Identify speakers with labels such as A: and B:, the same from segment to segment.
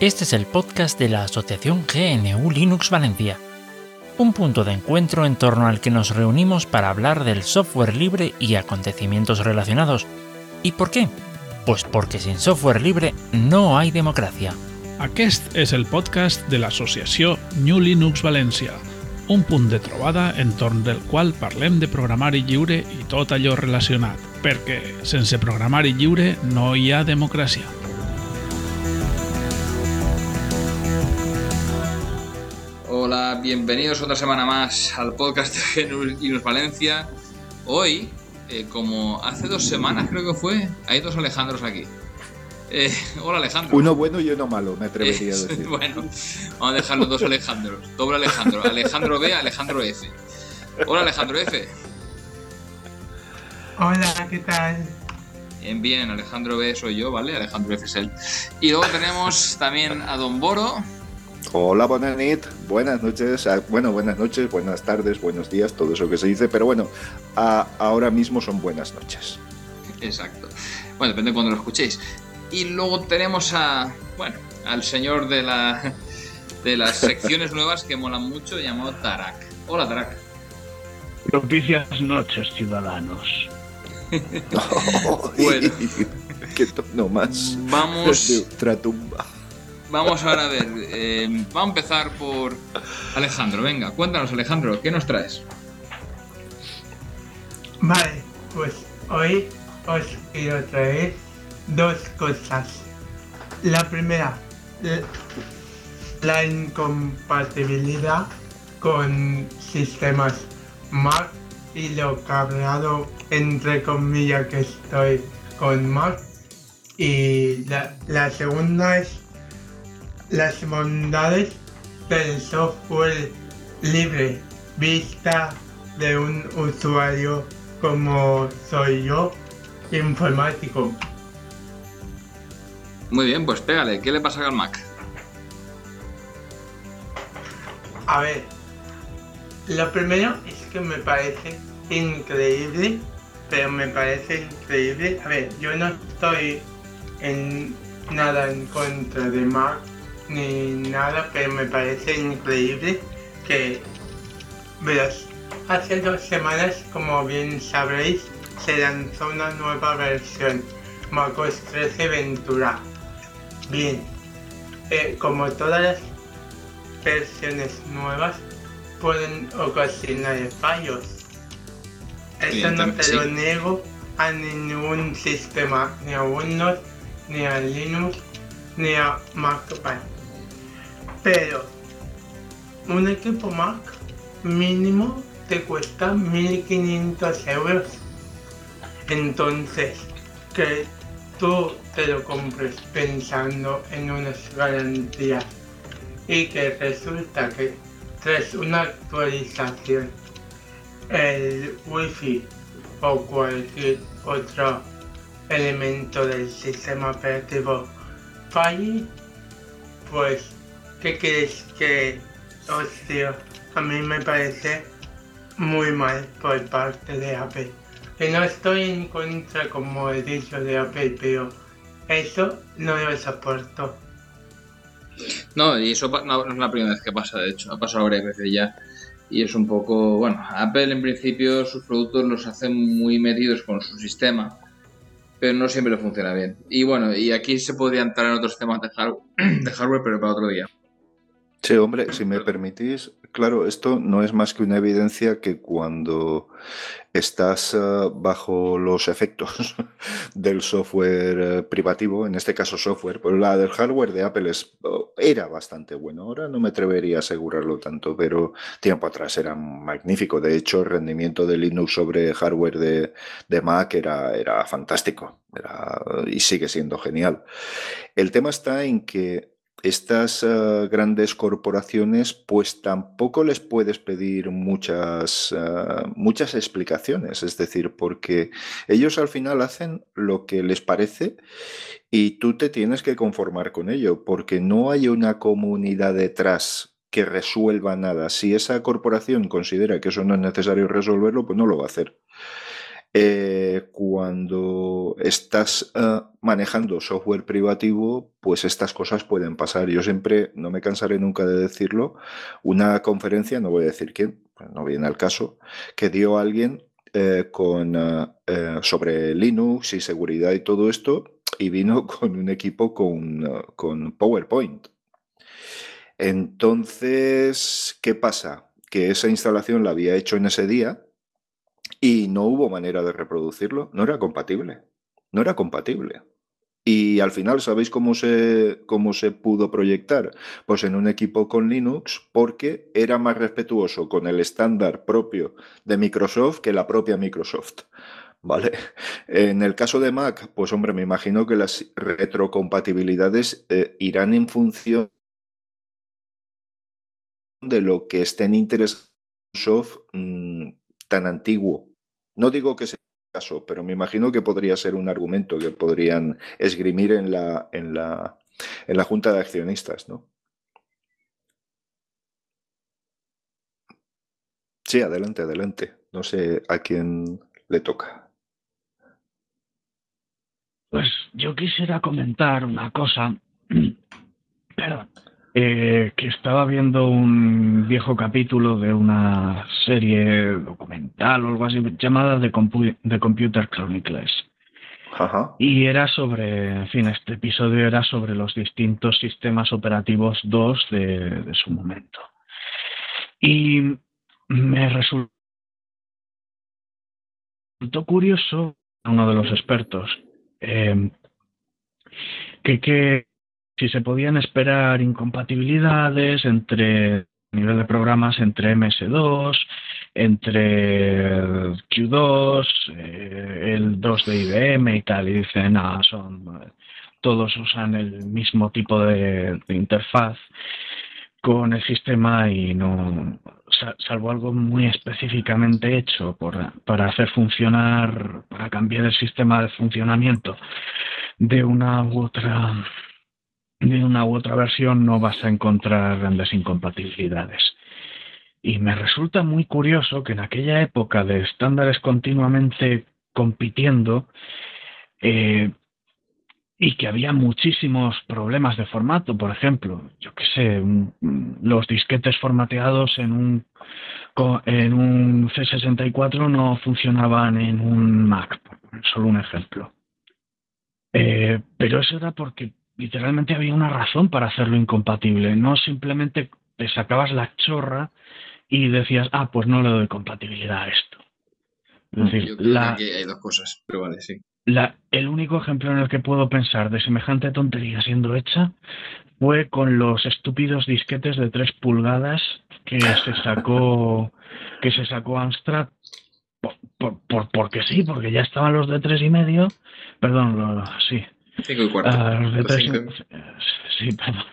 A: Este es el podcast de la Asociación GNU Linux Valencia, un punto de encuentro en torno al que nos reunimos para hablar del software libre y acontecimientos relacionados. ¿Y por qué? Pues porque sin software libre no hay democracia.
B: Aquest és el podcast de l'associació GNU Linux València, un punt de trobada entorn del qual parlem de programari lliure i tot allò relacionat, perquè sense programari lliure no hi ha democràcia.
C: Hola, bienvenidos otra semana más al podcast de GNU Linux Valencia. Hoy, como hace 2 semanas creo que fue, hay 2 Alejandros aquí. Hola Alejandro.
D: Uno bueno y uno malo, me atrevería a decir.
C: Bueno, vamos a dejar los 2 Alejandros. Doble Alejandro. Alejandro B, Alejandro F. Hola Alejandro F.
E: Hola, ¿qué tal?
C: Bien, Alejandro B soy yo, ¿vale? Alejandro F es él. Y luego tenemos también a Don Boro.
D: Hola, buenas noches, buenas noches, buenas tardes, buenos días, todo eso que se dice, pero bueno, ahora mismo son buenas noches.
C: Exacto. Bueno, depende de cuando lo escuchéis. Y luego tenemos al señor de las secciones nuevas que molan mucho, llamado Tarak. Hola, Tarak.
F: Propicias noches, ciudadanos.
D: Bueno, qué tono más.
C: Vamos
D: de ultratumba.
C: Vamos ahora a ver. Vamos a empezar por Alejandro. Venga, cuéntanos, Alejandro, ¿qué nos traes?
E: Vale, pues hoy os quiero traer 2 cosas. La primera, la incompatibilidad con sistemas Mac y lo cabreado entre comillas que estoy con Mac. Y la segunda es las bondades del software libre vista de un usuario como soy yo, informático.
C: Muy bien, pues pégale. ¿Qué le pasa al Mac?
E: A ver, lo primero es que me parece increíble, A ver, yo no estoy nada en contra de Mac ni nada, pero me parece increíble que, verás, hace 2 semanas, como bien sabréis, se lanzó una nueva versión, MacOS 13 Ventura. Bien, como todas las versiones nuevas, pueden ocasionar fallos. Eso no te lo niego a ningún sistema, ni a Windows, ni a Linux, ni a Mac. Pero un equipo Mac mínimo te cuesta 1.500 euros. Entonces, que tú te lo compres pensando en unas garantías y que resulta que tras una actualización el Wi-Fi o cualquier otro elemento del sistema operativo falle, pues ¿qué quieres que os diga? A mí me parece muy mal por parte de Apple. Que no estoy en contra, como he dicho, de Apple, pero eso no lo soporto.
C: No, y eso no es la primera vez que pasa, de hecho, ha pasado varias veces ya. Y es un poco, bueno, Apple en principio sus productos los hace muy metidos con su sistema, pero no siempre funciona bien. Y bueno, y aquí se podría entrar en otros temas de hardware, pero para otro día.
D: Sí, hombre, si me permitís, claro, esto no es más que una evidencia que cuando estás bajo los efectos del software privativo, en este caso software, pues la del hardware de Apple era bastante bueno. Ahora no me atrevería a asegurarlo tanto, pero tiempo atrás era magnífico. De hecho, el rendimiento de Linux sobre hardware de Mac era fantástico, y sigue siendo genial. El tema está en que estas grandes corporaciones, pues tampoco les puedes pedir muchas explicaciones, es decir, porque ellos al final hacen lo que les parece y tú te tienes que conformar con ello, porque no hay una comunidad detrás que resuelva nada. Si esa corporación considera que eso no es necesario resolverlo, pues no lo va a hacer. Cuando estás manejando software privativo, pues estas cosas pueden pasar. Yo siempre, no me cansaré nunca de decirlo, una conferencia, no voy a decir quién, no viene al caso, que dio alguien sobre Linux y seguridad y todo esto, y vino con un equipo con PowerPoint. Entonces, ¿qué pasa? Que esa instalación la había hecho en ese día y no hubo manera de reproducirlo. No era compatible. No era compatible. Y al final, ¿sabéis cómo se pudo proyectar? Pues en un equipo con Linux, porque era más respetuoso con el estándar propio de Microsoft que la propia Microsoft. ¿Vale? En el caso de Mac, pues hombre, me imagino que las retrocompatibilidades irán en función de lo que estén interesados en Microsoft tan antiguo. No digo que sea el caso, pero me imagino que podría ser un argumento que podrían esgrimir en la junta de accionistas, ¿no? Sí, adelante, adelante. No sé a quién le toca.
F: Pues yo quisiera comentar una cosa, perdón, que estaba viendo un viejo capítulo de una serie documental o algo así llamada The Computer Chronicles.
D: Ajá.
F: Y era sobre, en fin, este episodio era sobre los distintos sistemas operativos DOS de su momento. Y me resultó curioso, uno de los expertos, que si se podían esperar incompatibilidades entre nivel de programas entre MS2, entre Q2, el 2 de IBM y tal, y dicen, todos usan el mismo tipo de interfaz con el sistema y no, salvo algo muy específicamente hecho para hacer funcionar, para cambiar el sistema de funcionamiento de una u otra versión, no vas a encontrar grandes incompatibilidades. Y me resulta muy curioso que en aquella época de estándares continuamente compitiendo, y que había muchísimos problemas de formato, por ejemplo, yo qué sé, los disquetes formateados en un C64 no funcionaban en un Mac, por poner solo un ejemplo. Pero eso era porque literalmente había una razón para hacerlo incompatible, no simplemente te sacabas la chorra y decías, pues no le doy compatibilidad a esto. Es decir,
C: yo creo que aquí hay dos cosas, pero vale, sí.
F: El único ejemplo en el que puedo pensar de semejante tontería siendo hecha fue con los estúpidos disquetes de 3 pulgadas que se sacó Amstrad porque sí, porque ya estaban los de 3,5, perdón, sí.
C: 5 y cuarto.
F: Los de 3, sí, perdón.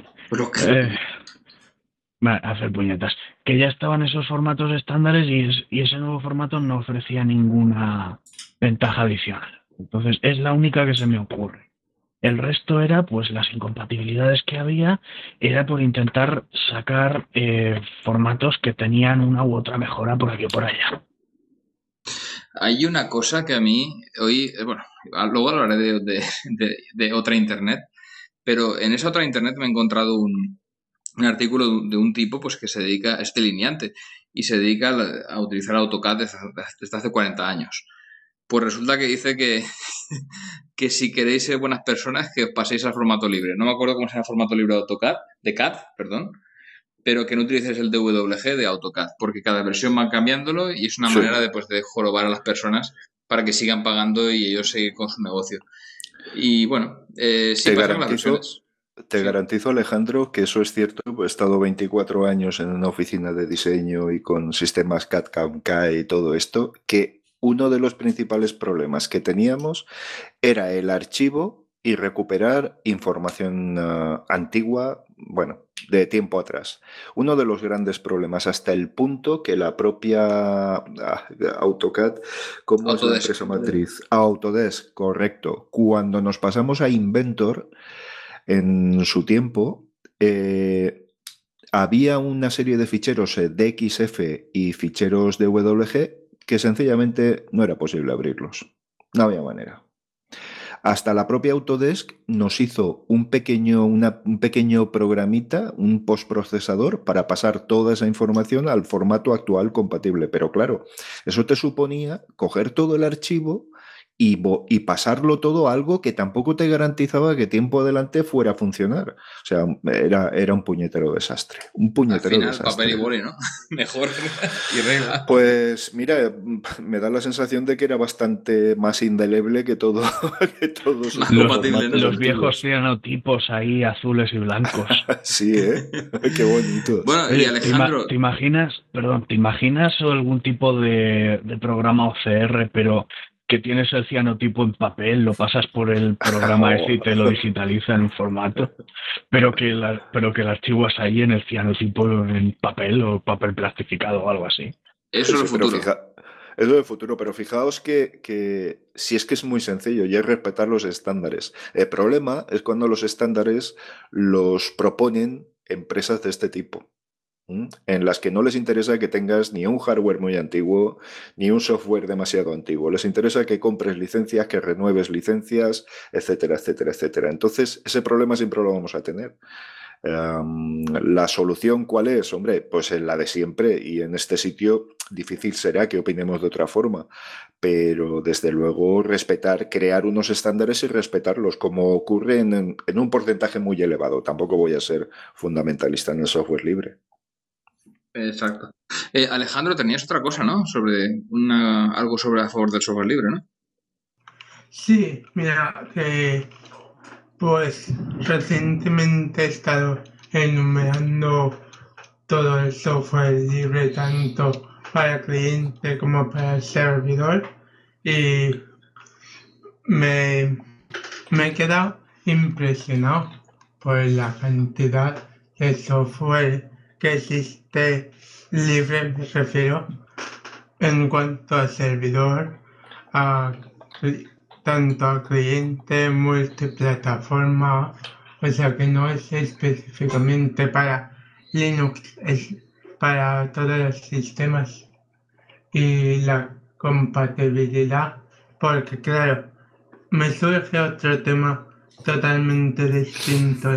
F: Hacer puñetas. Que ya estaban esos formatos estándares y ese nuevo formato no ofrecía ninguna ventaja adicional. Entonces es la única que se me ocurre. El resto era, pues las incompatibilidades que había, era por intentar sacar formatos que tenían una u otra mejora por aquí o por allá.
C: Hay una cosa que a mí, hoy, bueno, luego hablaré de otra internet, pero en esa otra internet me he encontrado un artículo de un tipo pues que se dedica, es delineante, y se dedica a utilizar AutoCAD desde hace 40 años. Pues resulta que dice que si queréis ser buenas personas, que os paséis al formato libre. No me acuerdo cómo se llama el formato libre de AutoCAD, de CAD, perdón, pero que no utilices el DWG de AutoCAD, porque cada versión va cambiándolo y es una manera de jorobar a las personas para que sigan pagando y ellos seguir con su negocio. Y bueno, sí pasan las versiones.
D: Te garantizo, Alejandro, que eso es cierto. He estado 24 años en una oficina de diseño y con sistemas CAD, CAM, y todo esto, que uno de los principales problemas que teníamos era el archivo y recuperar información antigua, bueno, de tiempo atrás. Uno de los grandes problemas, hasta el punto que la propia AutoCAD, ¿cómo es la empresa matriz? Autodesk, correcto. Cuando nos pasamos a Inventor, en su tiempo, había una serie de ficheros DXF y ficheros DWG que sencillamente no era posible abrirlos. No había manera. Hasta la propia Autodesk nos hizo un pequeño programita, un postprocesador, para pasar toda esa información al formato actual compatible. Pero claro, eso te suponía coger todo el archivo y pasarlo todo a algo que tampoco te garantizaba que tiempo adelante fuera a funcionar. O sea, era un puñetero desastre. Un puñetero
C: Al final,
D: desastre.
C: papel y boli, ¿no? Mejor y regla.
D: Pues mira, me da la sensación de que era bastante más indeleble que todo.
C: Más compatible, ¿no?
F: Los viejos cianotipos ahí azules y blancos.
D: Sí, ¿eh? Qué bonito.
C: Bueno, y
F: Oye,
C: Alejandro...
F: ¿te imaginas algún tipo de programa OCR, pero que tienes el cianotipo en papel, lo pasas por el programa ese y te lo digitaliza en un formato, pero que el archivo es ahí en el cianotipo en papel o papel plastificado o algo así?
C: Eso es el futuro.
D: Eso es el futuro, pero fijaos que si es que es muy sencillo y es respetar los estándares. El problema es cuando los estándares los proponen empresas de este tipo, en las que no les interesa que tengas ni un hardware muy antiguo ni un software demasiado antiguo. Les interesa que compres licencias, que renueves licencias, etcétera, etcétera, etcétera. Entonces, ese problema siempre lo vamos a tener. La solución, ¿cuál es? Hombre, pues la de siempre, y en este sitio difícil será que opinemos de otra forma, pero desde luego crear unos estándares y respetarlos, como ocurre en un porcentaje muy elevado. Tampoco voy a ser fundamentalista en el software libre.
C: Exacto. Alejandro, tenías otra cosa, ¿no? Algo sobre a favor del software libre, ¿no?
E: Sí, mira, pues recientemente he estado enumerando todo el software libre, tanto para cliente como para el servidor, y me he quedado impresionado por la cantidad de software que existe libre, me refiero, en cuanto al servidor, tanto a cliente, multiplataforma, o sea que no es específicamente para Linux, es para todos los sistemas, y la compatibilidad, porque claro, me surge otro tema totalmente distinto.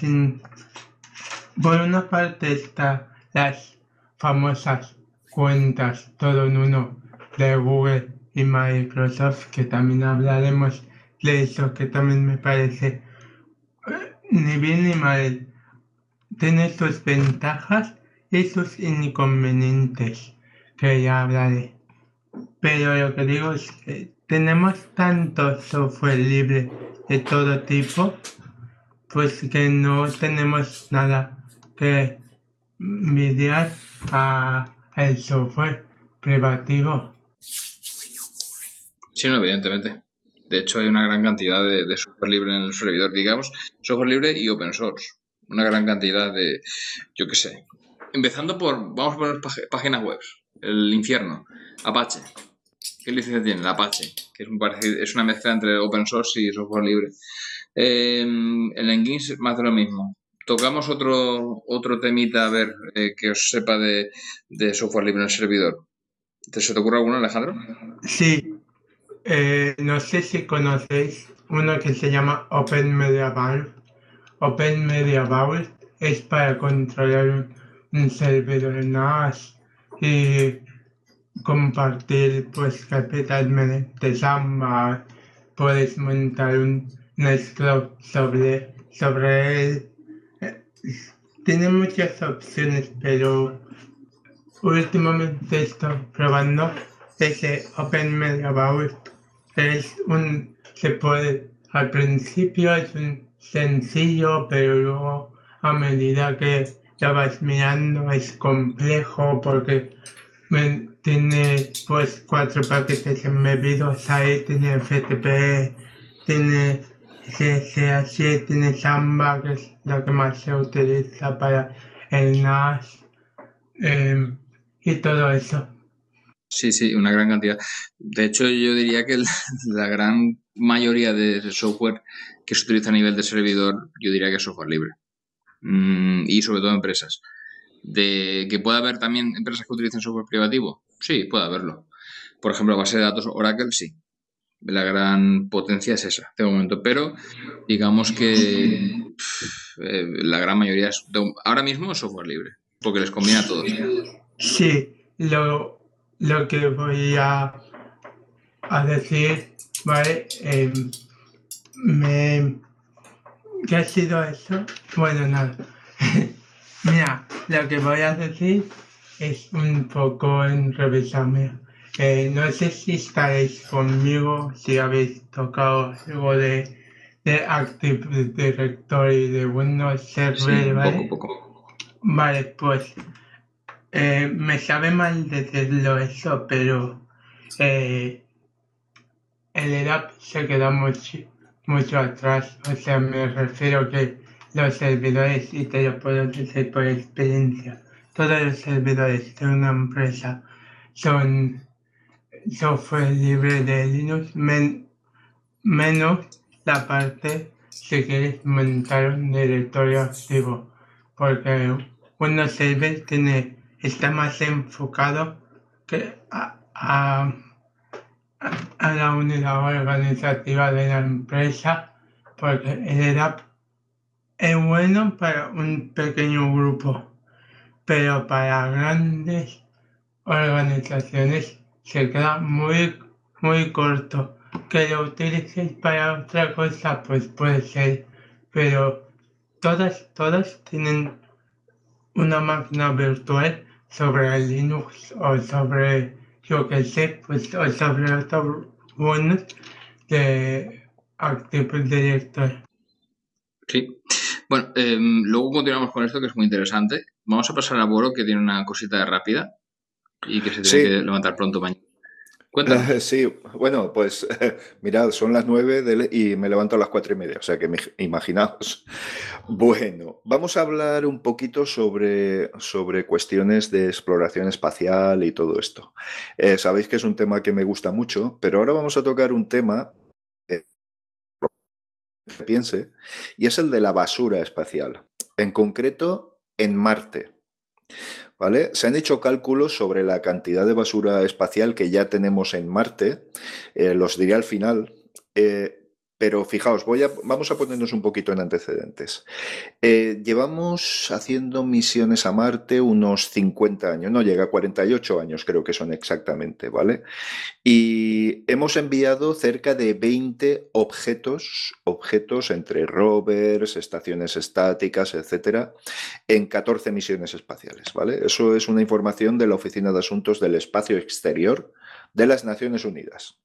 E: Por una parte están las famosas cuentas todo en uno de Google y Microsoft, que también hablaremos de eso, que también me parece ni bien ni mal. Tiene sus ventajas y sus inconvenientes, que ya hablaré. Pero lo que digo es que tenemos tanto software libre de todo tipo, pues que no tenemos nada que envidiar al software privativo.
C: Sí, no, evidentemente. De hecho, hay una gran cantidad de software libre en el servidor, digamos, software libre y open source. Una gran cantidad de, yo qué sé. Empezando vamos a poner páginas web. El infierno, Apache. ¿Qué licencia tiene? El Apache, que es una mezcla entre open source y software libre. El Nginx, más de lo mismo. Tocamos otro temita, a ver, que os sepa de software libre en el servidor. ¿Se te ocurre alguno, Alejandro?
E: Sí, no sé si conocéis uno que se llama Open Media Vault. Open Media Vault es para controlar un servidor NAS y compartir pues carpetas mediante Samba. Puedes montar un Nextcloud sobre él. Tiene muchas opciones, pero últimamente estoy probando ese Open Media Vault. Al principio es un sencillo, pero luego a medida que ya vas mirando es complejo, porque tiene pues 4 paquetes embebidos ahí, tiene FTP, tiene CSH, tiene Samba, que es lo que más se utiliza para el NAS, y todo eso.
C: Sí, una gran cantidad. De hecho, yo diría que la gran mayoría de software que se utiliza a nivel de servidor, yo diría que es software libre. Y sobre todo empresas. ¿Que pueda haber también empresas que utilicen software privativo? Sí, puede haberlo. Por ejemplo, base de datos Oracle, sí. La gran potencia es esa, de momento. Pero digamos que la gran mayoría es ahora mismo es software libre, porque les conviene a todos.
E: Sí, lo que voy a decir, ¿vale? ¿Qué ha sido eso? Bueno, nada. Mira, lo que voy a decir es un poco en revisarme. No sé si estaréis conmigo, si habéis tocado algo de Active Directory, de Windows Server,
C: Sí,
E: ¿vale?
C: poco.
E: Vale, pues me sabe mal decirlo eso, pero el EDAP se queda mucho atrás. O sea, me refiero que los servidores, y te lo puedo decir por experiencia, todos los servidores de una empresa son software libre de Linux, menos la parte si quieres montar un directorio activo, porque Windows Server está más enfocado que a la unidad organizativa de la empresa, porque el EDAP es bueno para un pequeño grupo, pero para grandes organizaciones se queda muy corto. Que lo utilices para otra cosa, pues puede ser, pero todas tienen una máquina virtual sobre el Linux o sobre, yo que sé, pues o sobre otros Windows de Active Directory.
C: Sí. Bueno, luego continuamos con esto que es muy interesante. Vamos a pasar a Boro, que tiene una cosita rápida y que se tiene que levantar pronto mañana. Cuéntanos.
D: Sí, bueno, pues mirad, son las 9 y me levanto a las 4:30, o sea que imaginaos. Bueno, vamos a hablar un poquito sobre cuestiones de exploración espacial y todo esto. Sabéis que es un tema que me gusta mucho, pero ahora vamos a tocar un tema que piense, y es el de la basura espacial, en concreto en Marte. ¿Vale? Se han hecho cálculos sobre la cantidad de basura espacial que ya tenemos en Marte, los diré al final, pero fijaos, vamos a ponernos un poquito en antecedentes. Llevamos haciendo misiones a Marte unos 50 años, no llega a 48 años creo que son exactamente, ¿vale? Y hemos enviado cerca de 20 objetos entre rovers, estaciones estáticas, etcétera, en 14 misiones espaciales, ¿vale? Eso es una información de la Oficina de Asuntos del Espacio Exterior de las Naciones Unidas.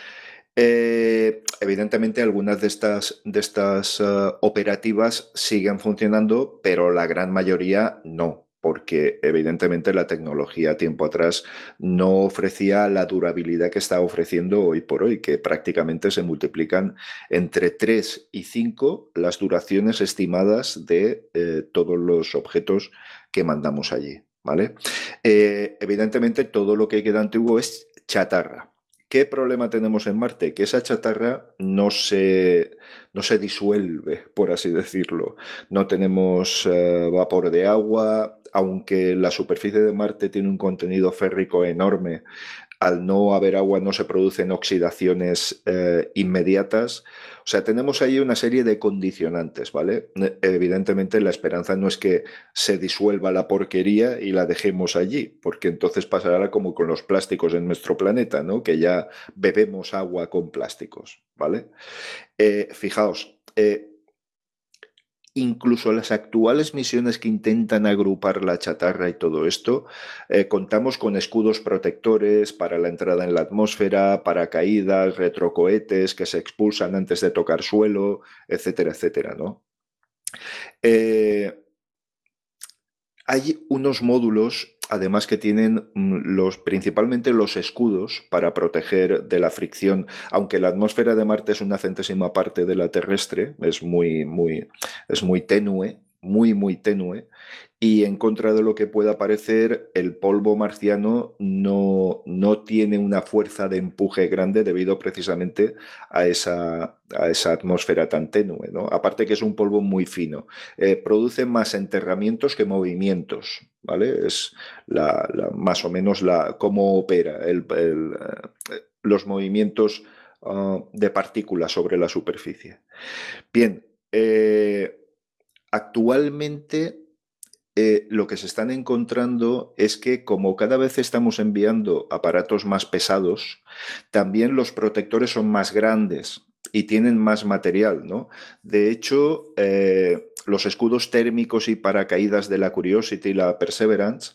D: Evidentemente algunas de estas operativas siguen funcionando, pero la gran mayoría no, porque evidentemente la tecnología tiempo atrás no ofrecía la durabilidad que está ofreciendo hoy por hoy, que prácticamente se multiplican entre 3 y 5 las duraciones estimadas de todos los objetos que mandamos allí, ¿vale? Evidentemente todo lo que queda antiguo es chatarra. ¿Qué problema tenemos en Marte? Que esa chatarra no se disuelve, por así decirlo. No tenemos vapor de agua, aunque la superficie de Marte tiene un contenido férrico enorme. Al no haber agua no se producen oxidaciones inmediatas. O sea, tenemos ahí una serie de condicionantes, ¿vale? Evidentemente la esperanza no es que se disuelva la porquería y la dejemos allí, porque entonces pasará como con los plásticos en nuestro planeta, ¿no? Que ya bebemos agua con plásticos, ¿vale? Fijaos, incluso las actuales misiones que intentan agrupar la chatarra y todo esto, contamos con escudos protectores para la entrada en la atmósfera, paracaídas, retrocohetes que se expulsan antes de tocar suelo, etcétera, etcétera, ¿no? Hay unos módulos, además, que tienen principalmente los escudos para proteger de la fricción, aunque la atmósfera de Marte es una centésima parte de la terrestre, es muy tenue, muy tenue, Y en contra de lo que pueda parecer, el polvo marciano no tiene una fuerza de empuje grande debido precisamente a esa atmósfera tan tenue, ¿no? Aparte que es un polvo muy fino. Produce más enterramientos que movimientos, ¿vale? Es más o menos cómo opera los movimientos de partículas sobre la superficie. Bien, actualmente lo que se están encontrando es que como cada vez estamos enviando aparatos más pesados, también los protectores son más grandes y tienen más material, ¿no? De hecho, los escudos térmicos y paracaídas de la Curiosity y la Perseverance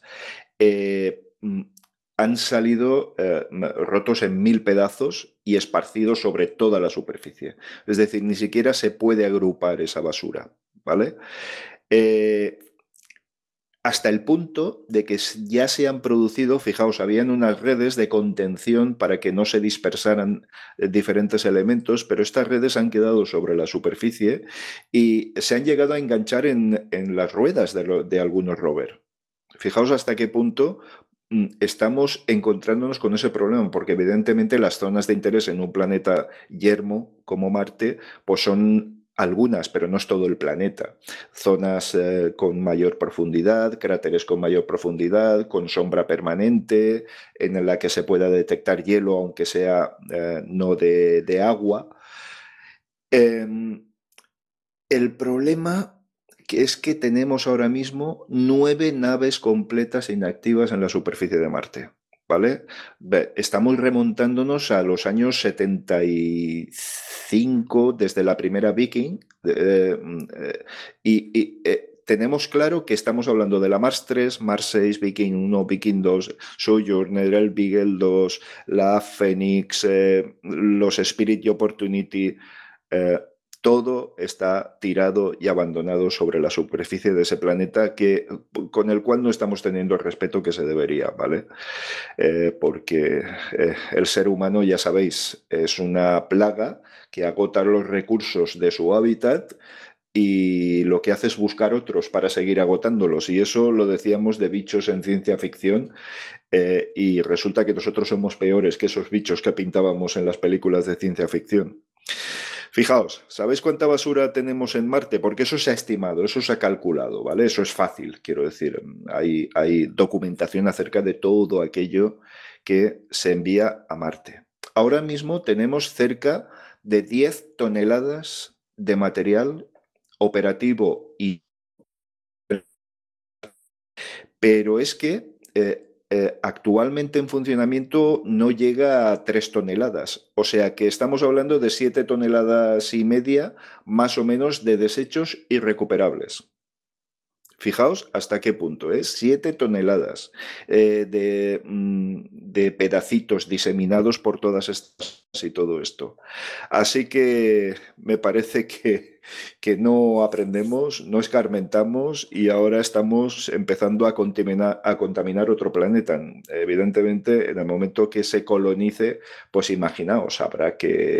D: han salido rotos en 1000 pedazos y esparcidos sobre toda la superficie. Es decir, ni siquiera se puede agrupar esa basura, ¿vale? Hasta el punto de que ya se han producido, fijaos, habían unas redes de contención para que no se dispersaran diferentes elementos, pero estas redes han quedado sobre la superficie y se han llegado a enganchar en las ruedas de algunos rovers. Fijaos hasta qué punto estamos encontrándonos con ese problema, porque evidentemente las zonas de interés en un planeta yermo como Marte, pues son algunas, pero no es todo el planeta. Zonas con mayor profundidad, cráteres con mayor profundidad, con sombra permanente, en la que se pueda detectar hielo, aunque sea no de agua. El problema es que tenemos ahora mismo 9 naves completas inactivas en la superficie de Marte. ¿Vale? Estamos remontándonos a los años 75 desde la primera Viking y tenemos claro que estamos hablando de la Mars 3, Mars 6, Viking 1, Viking 2, Sojourner, el Beagle 2, la Phoenix, los Spirit y Opportunity. Todo está tirado y abandonado sobre la superficie de ese planeta con el cual no estamos teniendo el respeto que se debería, ¿vale? Porque el ser humano, ya sabéis, es una plaga que agota los recursos de su hábitat y lo que hace es buscar otros para seguir agotándolos. Y eso lo decíamos de bichos en ciencia ficción. Y resulta que nosotros somos peores que esos bichos que pintábamos en las películas de ciencia ficción. Fijaos, ¿sabéis cuánta basura tenemos en Marte? Porque eso se ha estimado, eso se ha calculado, ¿vale? Eso es fácil, quiero decir. Hay documentación acerca de todo aquello que se envía a Marte. Ahora mismo tenemos cerca de 10 toneladas de material operativo pero es que actualmente en funcionamiento no llega a 3 toneladas. O sea que estamos hablando de 7 toneladas y media más o menos de desechos irrecuperables. Fijaos hasta qué punto, 7 toneladas de pedacitos diseminados por todas estas y todo esto. Así que me parece que no aprendemos, no escarmentamos y ahora estamos empezando a contaminar otro planeta. Evidentemente, en el momento que se colonice, pues imaginaos, habrá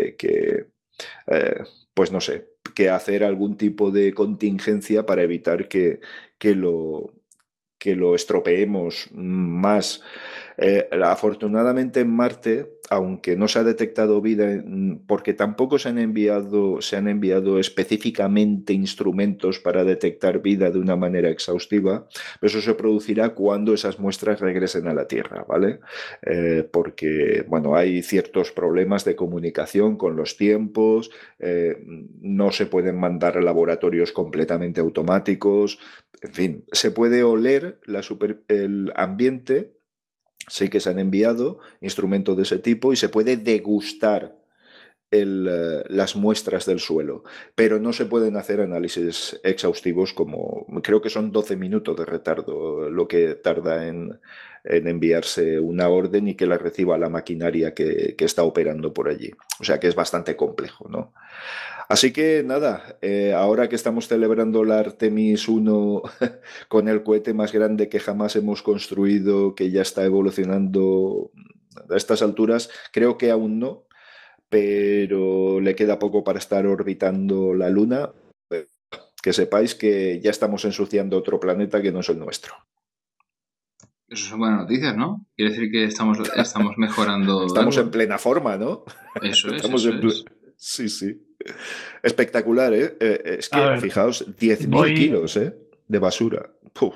D: pues no sé, que hacer algún tipo de contingencia para evitar que lo estropeemos más. Afortunadamente en Marte, aunque no se ha detectado vida, porque tampoco se han enviado específicamente instrumentos para detectar vida de una manera exhaustiva, pero eso se producirá cuando esas muestras regresen a la Tierra, ¿vale? Porque, bueno, hay ciertos problemas de comunicación con los tiempos, no se pueden mandar a laboratorios completamente automáticos, en fin, se puede oler el ambiente. Sí que se han enviado instrumentos de ese tipo y se puede degustar las muestras del suelo, pero no se pueden hacer análisis exhaustivos como creo que son 12 minutos de retardo lo que tarda en enviarse una orden y que la reciba la maquinaria que está operando por allí. O sea que es bastante complejo, ¿no? Así que nada, ahora que estamos celebrando la Artemis 1 con el cohete más grande que jamás hemos construido, que ya está evolucionando a estas alturas, creo que aún no, pero le queda poco para estar orbitando la Luna. Que sepáis que ya estamos ensuciando otro planeta que no es el nuestro.
C: Eso son buenas noticias, ¿no? Quiere decir que estamos mejorando.
D: Estamos
C: algo.
D: en plena forma, ¿no?
C: Eso es,
D: Estamos
C: eso es.
D: Sí, sí. Espectacular, ¿eh? Es que,
F: ver,
D: fijaos, 10.000 kilos, ¿eh? De basura. Puf.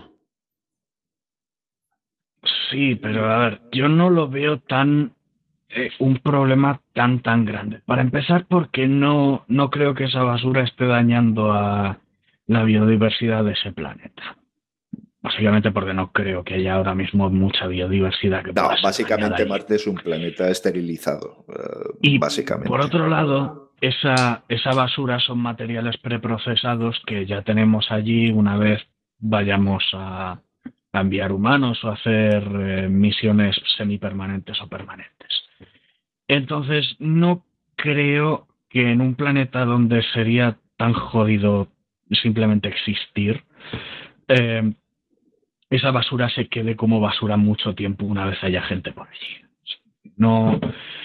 F: Sí, pero a ver, yo no lo veo tan un problema tan grande. Para empezar, porque no creo que esa basura esté dañando a la biodiversidad de ese planeta. Básicamente porque no creo que haya ahora mismo mucha biodiversidad que pueda
D: No,
F: ser
D: básicamente
F: dañada allí.
D: Marte es un planeta esterilizado.
F: Y
D: básicamente.
F: por otro lado, esa basura son materiales preprocesados que ya tenemos allí una vez vayamos a enviar humanos o hacer misiones semipermanentes o permanentes. Entonces, no creo que en un planeta donde sería tan jodido simplemente existir, esa basura se quede como basura mucho tiempo una vez haya gente por allí. No,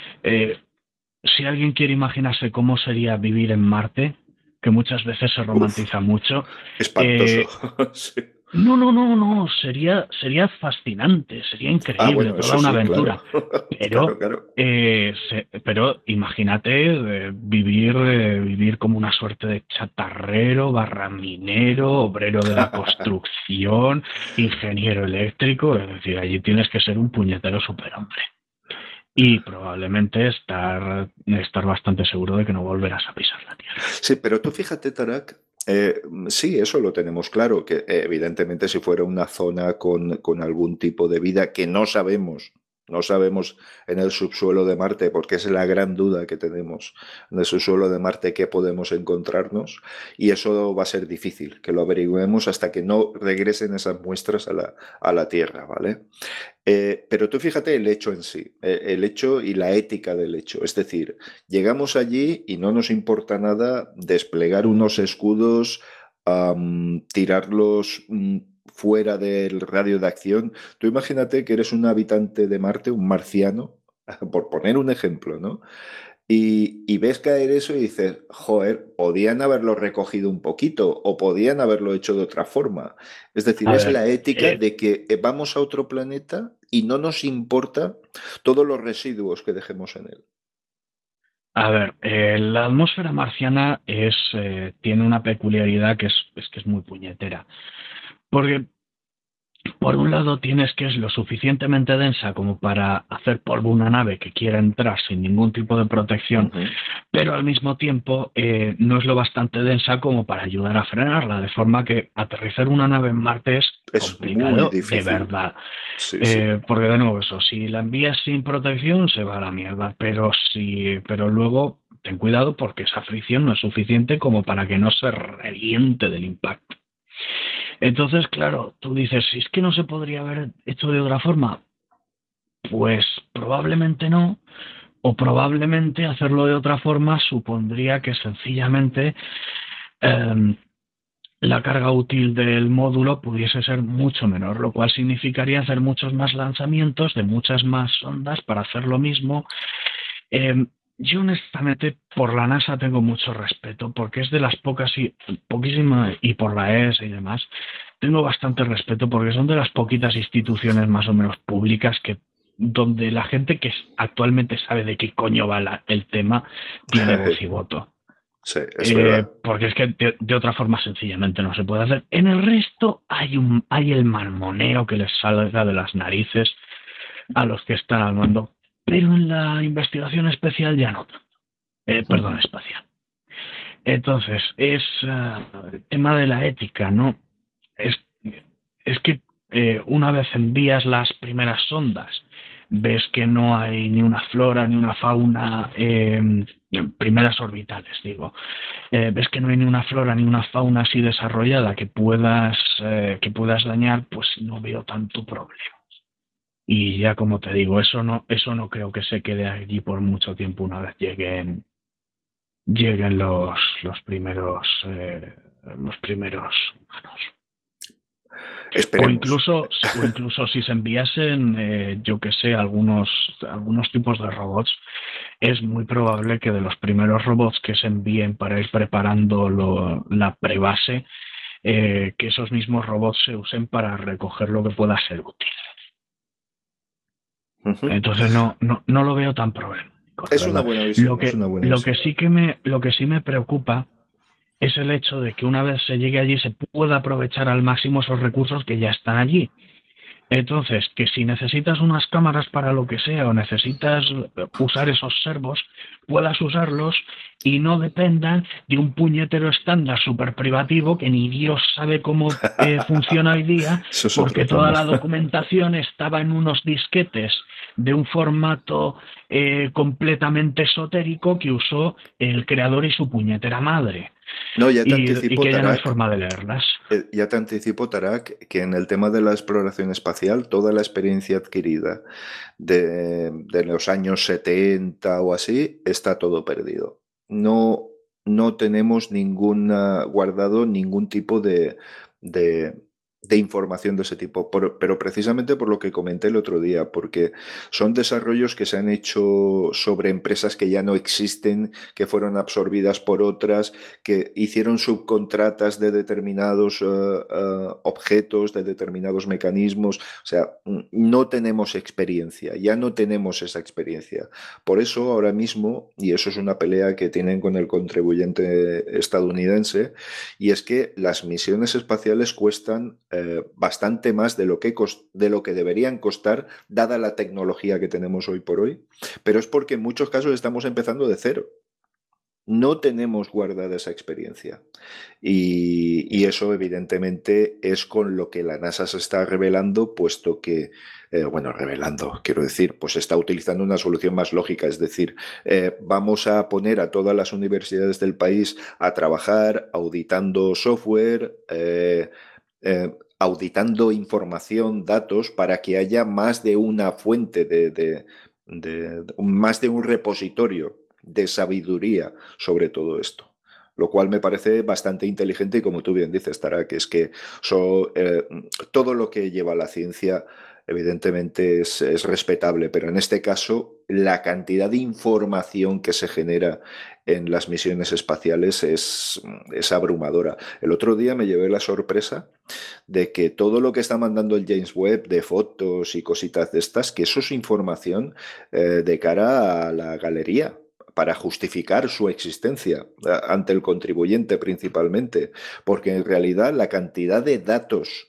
F: si alguien quiere imaginarse cómo sería vivir en Marte, que muchas veces se romantiza mucho.
D: Espantoso. Sí.
F: No, sería fascinante, sería increíble,
D: bueno,
F: toda
D: eso
F: una
D: sí,
F: aventura.
D: claro.
F: Pero,
D: claro.
F: pero imagínate vivir como una suerte de chatarrero, barraminero, obrero de la construcción, ingeniero eléctrico, es decir, allí tienes que ser un puñetero superhombre. Y probablemente estar bastante seguro de que no volverás a pisar la tierra.
D: Sí, pero tú fíjate, Tarak, sí, eso lo tenemos claro, que evidentemente si fuera una zona con algún tipo de vida que no sabemos en el subsuelo de Marte, porque es la gran duda que tenemos en el subsuelo de Marte, qué podemos encontrarnos, y eso va a ser difícil, que lo averigüemos hasta que no regresen esas muestras a la Tierra, ¿vale? Pero tú fíjate el hecho en sí, el hecho y la ética del hecho. Es decir, llegamos allí y no nos importa nada desplegar unos escudos, tirarlos fuera del radio de acción. Tú imagínate que eres un habitante de Marte, un marciano, por poner un ejemplo, ¿no? Y ves caer eso y dices, joder, podían haberlo recogido un poquito o podían haberlo hecho de otra forma. Es decir, es la ética de que vamos a otro planeta y no nos importa todos los residuos que dejemos en él.
F: A ver, la atmósfera marciana tiene una peculiaridad que es muy puñetera. Porque por un lado tienes que es lo suficientemente densa como para hacer polvo una nave que quiera entrar sin ningún tipo de protección, pero al mismo tiempo no es lo bastante densa como para ayudar a frenarla, de forma que aterrizar una nave en Marte es complicado,
D: muy difícil.
F: de verdad.
D: Sí.
F: Porque de nuevo eso, si la envías sin protección se va a la mierda, pero luego ten cuidado porque esa fricción no es suficiente como para que no se reviente del impacto. Entonces, claro, tú dices, si es que no se podría haber hecho de otra forma, pues probablemente no, o probablemente hacerlo de otra forma supondría que sencillamente la carga útil del módulo pudiese ser mucho menor, lo cual significaría hacer muchos más lanzamientos de muchas más sondas para hacer lo mismo. Yo honestamente por la NASA tengo mucho respeto porque es de las poquísimas, y por la ESA y demás, tengo bastante respeto porque son de las poquitas instituciones más o menos públicas donde la gente que actualmente sabe de qué coño va el tema tiene voz y voto.
D: Sí, es verdad.
F: Porque es que de otra forma sencillamente no se puede hacer. En el resto hay el marmoneo que les salga de las narices a los que están al mando. Pero en la investigación especial ya no tanto. Perdón, espacial. Entonces, es el tema de la ética, ¿no? Es que una vez envías las primeras sondas, ves que no hay ni una flora ni una fauna, primeras orbitales, digo. Ves que no hay ni una flora ni una fauna así desarrollada que puedas dañar, pues no veo tanto problema. Y ya como te digo, eso no creo que se quede allí por mucho tiempo una vez lleguen los primeros humanos.
D: Esperemos.
F: O incluso si se enviasen, yo que sé, algunos tipos de robots es muy probable que de los primeros robots que se envíen para ir preparando la prebase, que esos mismos robots se usen para recoger lo que pueda ser útil. Entonces no lo veo tan problemático.
D: Es una buena visión.
F: Lo que sí me preocupa es el hecho de que una vez se llegue allí se pueda aprovechar al máximo esos recursos que ya están allí. Entonces, que si necesitas unas cámaras para lo que sea o necesitas usar esos servos, puedas usarlos y no dependan de un puñetero estándar súper privativo que ni Dios sabe cómo funciona hoy día, porque toda la documentación estaba en unos disquetes de un formato completamente esotérico que usó el creador y su puñetera madre.
D: No, ya te anticipo,
F: y que ya
D: Tarak,
F: no hay forma de leerlas.
D: Ya te anticipo, Tarak, que en el tema de la exploración espacial, toda la experiencia adquirida de los años 70 o así, está todo perdido. No tenemos guardado ningún tipo de información de ese tipo, pero precisamente por lo que comenté el otro día, porque son desarrollos que se han hecho sobre empresas que ya no existen, que fueron absorbidas por otras, que hicieron subcontratas de determinados objetos, de determinados mecanismos. O sea, no tenemos experiencia, ya no tenemos esa experiencia. Por eso ahora mismo, y eso es una pelea que tienen con el contribuyente estadounidense, y es que las misiones espaciales cuestan bastante más de lo que deberían costar, dada la tecnología que tenemos hoy por hoy, pero es porque en muchos casos estamos empezando de cero. No tenemos guardada esa experiencia y eso evidentemente es con lo que la NASA se está revelando, puesto que, quiero decir, pues está utilizando una solución más lógica, es decir, vamos a poner a todas las universidades del país a trabajar auditando software, auditando información, datos, para que haya más de una fuente más de un repositorio de sabiduría sobre todo esto. Lo cual me parece bastante inteligente y, como tú bien dices, Tarak, que es que todo lo que lleva la ciencia evidentemente es respetable, pero en este caso la cantidad de información que se genera en las misiones espaciales es abrumadora. El otro día me llevé la sorpresa de que todo lo que está mandando el James Webb de fotos y cositas de estas, que eso es información de cara a la galería, para justificar su existencia ante el contribuyente principalmente, porque en realidad la cantidad de datos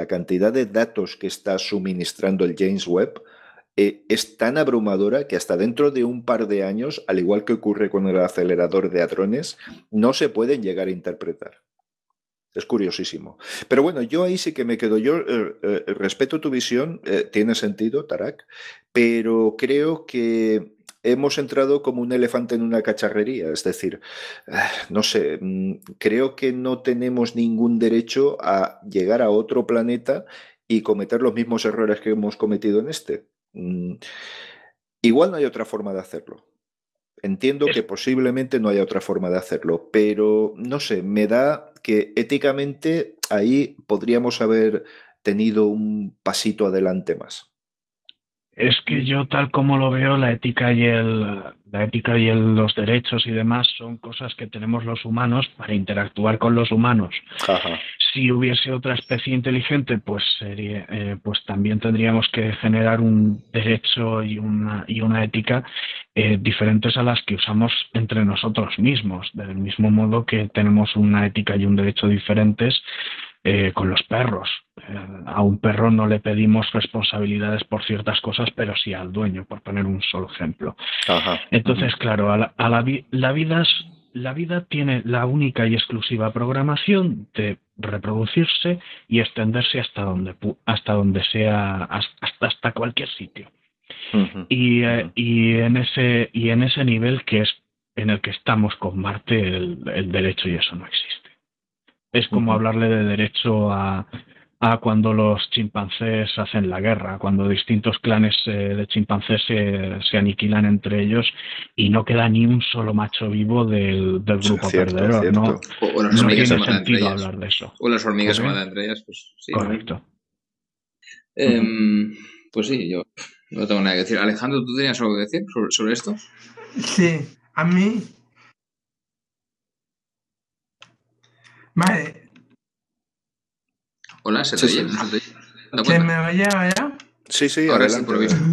D: que está suministrando el James Webb es tan abrumadora que hasta dentro de un par de años, al igual que ocurre con el acelerador de hadrones, no se pueden llegar a interpretar. Es curiosísimo. Pero bueno, yo ahí sí que me quedo. Yo respeto tu visión, tiene sentido, Tarak, pero creo que hemos entrado como un elefante en una cacharrería. Es decir, no sé, creo que no tenemos ningún derecho a llegar a otro planeta y cometer los mismos errores que hemos cometido en este. Igual no hay otra forma de hacerlo. Entiendo que posiblemente no haya otra forma de hacerlo, pero no sé, me da que éticamente ahí podríamos haber tenido un pasito adelante más.
F: Es que yo, tal como lo veo, la ética y los derechos y demás son cosas que tenemos los humanos para interactuar con los humanos.
D: Ajá.
F: Si hubiese otra especie inteligente, pues también tendríamos que generar un derecho y una ética diferentes a las que usamos entre nosotros mismos, del mismo modo que tenemos una ética y un derecho diferentes con los perros. A un perro no le pedimos responsabilidades por ciertas cosas, pero sí al dueño, por poner un solo ejemplo.
D: Ajá.
F: Entonces, claro, la vida tiene la única y exclusiva programación de reproducirse y extenderse hasta cualquier sitio. Y en ese nivel que es en el que estamos con Marte, el derecho y eso no existe. Es como hablarle de derecho a cuando los chimpancés hacen la guerra, cuando distintos clanes de chimpancés se aniquilan entre ellos y no queda ni un solo macho vivo del grupo perdedor.
D: Cierto.
F: No,
C: o las
F: no
C: hormigas
F: tiene
C: se matan entre
F: sentido
C: ellas.
F: hablar de eso.
C: O las hormigas se matan entre ellas, pues sí.
F: Correcto.
C: Pues sí, yo No tengo nada que decir. Alejandro, ¿tú tenías algo que decir sobre esto?
E: Sí, a mí. Vale.
C: Hola, ¿se te oye? ¿No se te oye?
E: ¿Se me oye ahora?
D: Sí,
C: Ahora sí,
D: adelante.
C: por lo visto.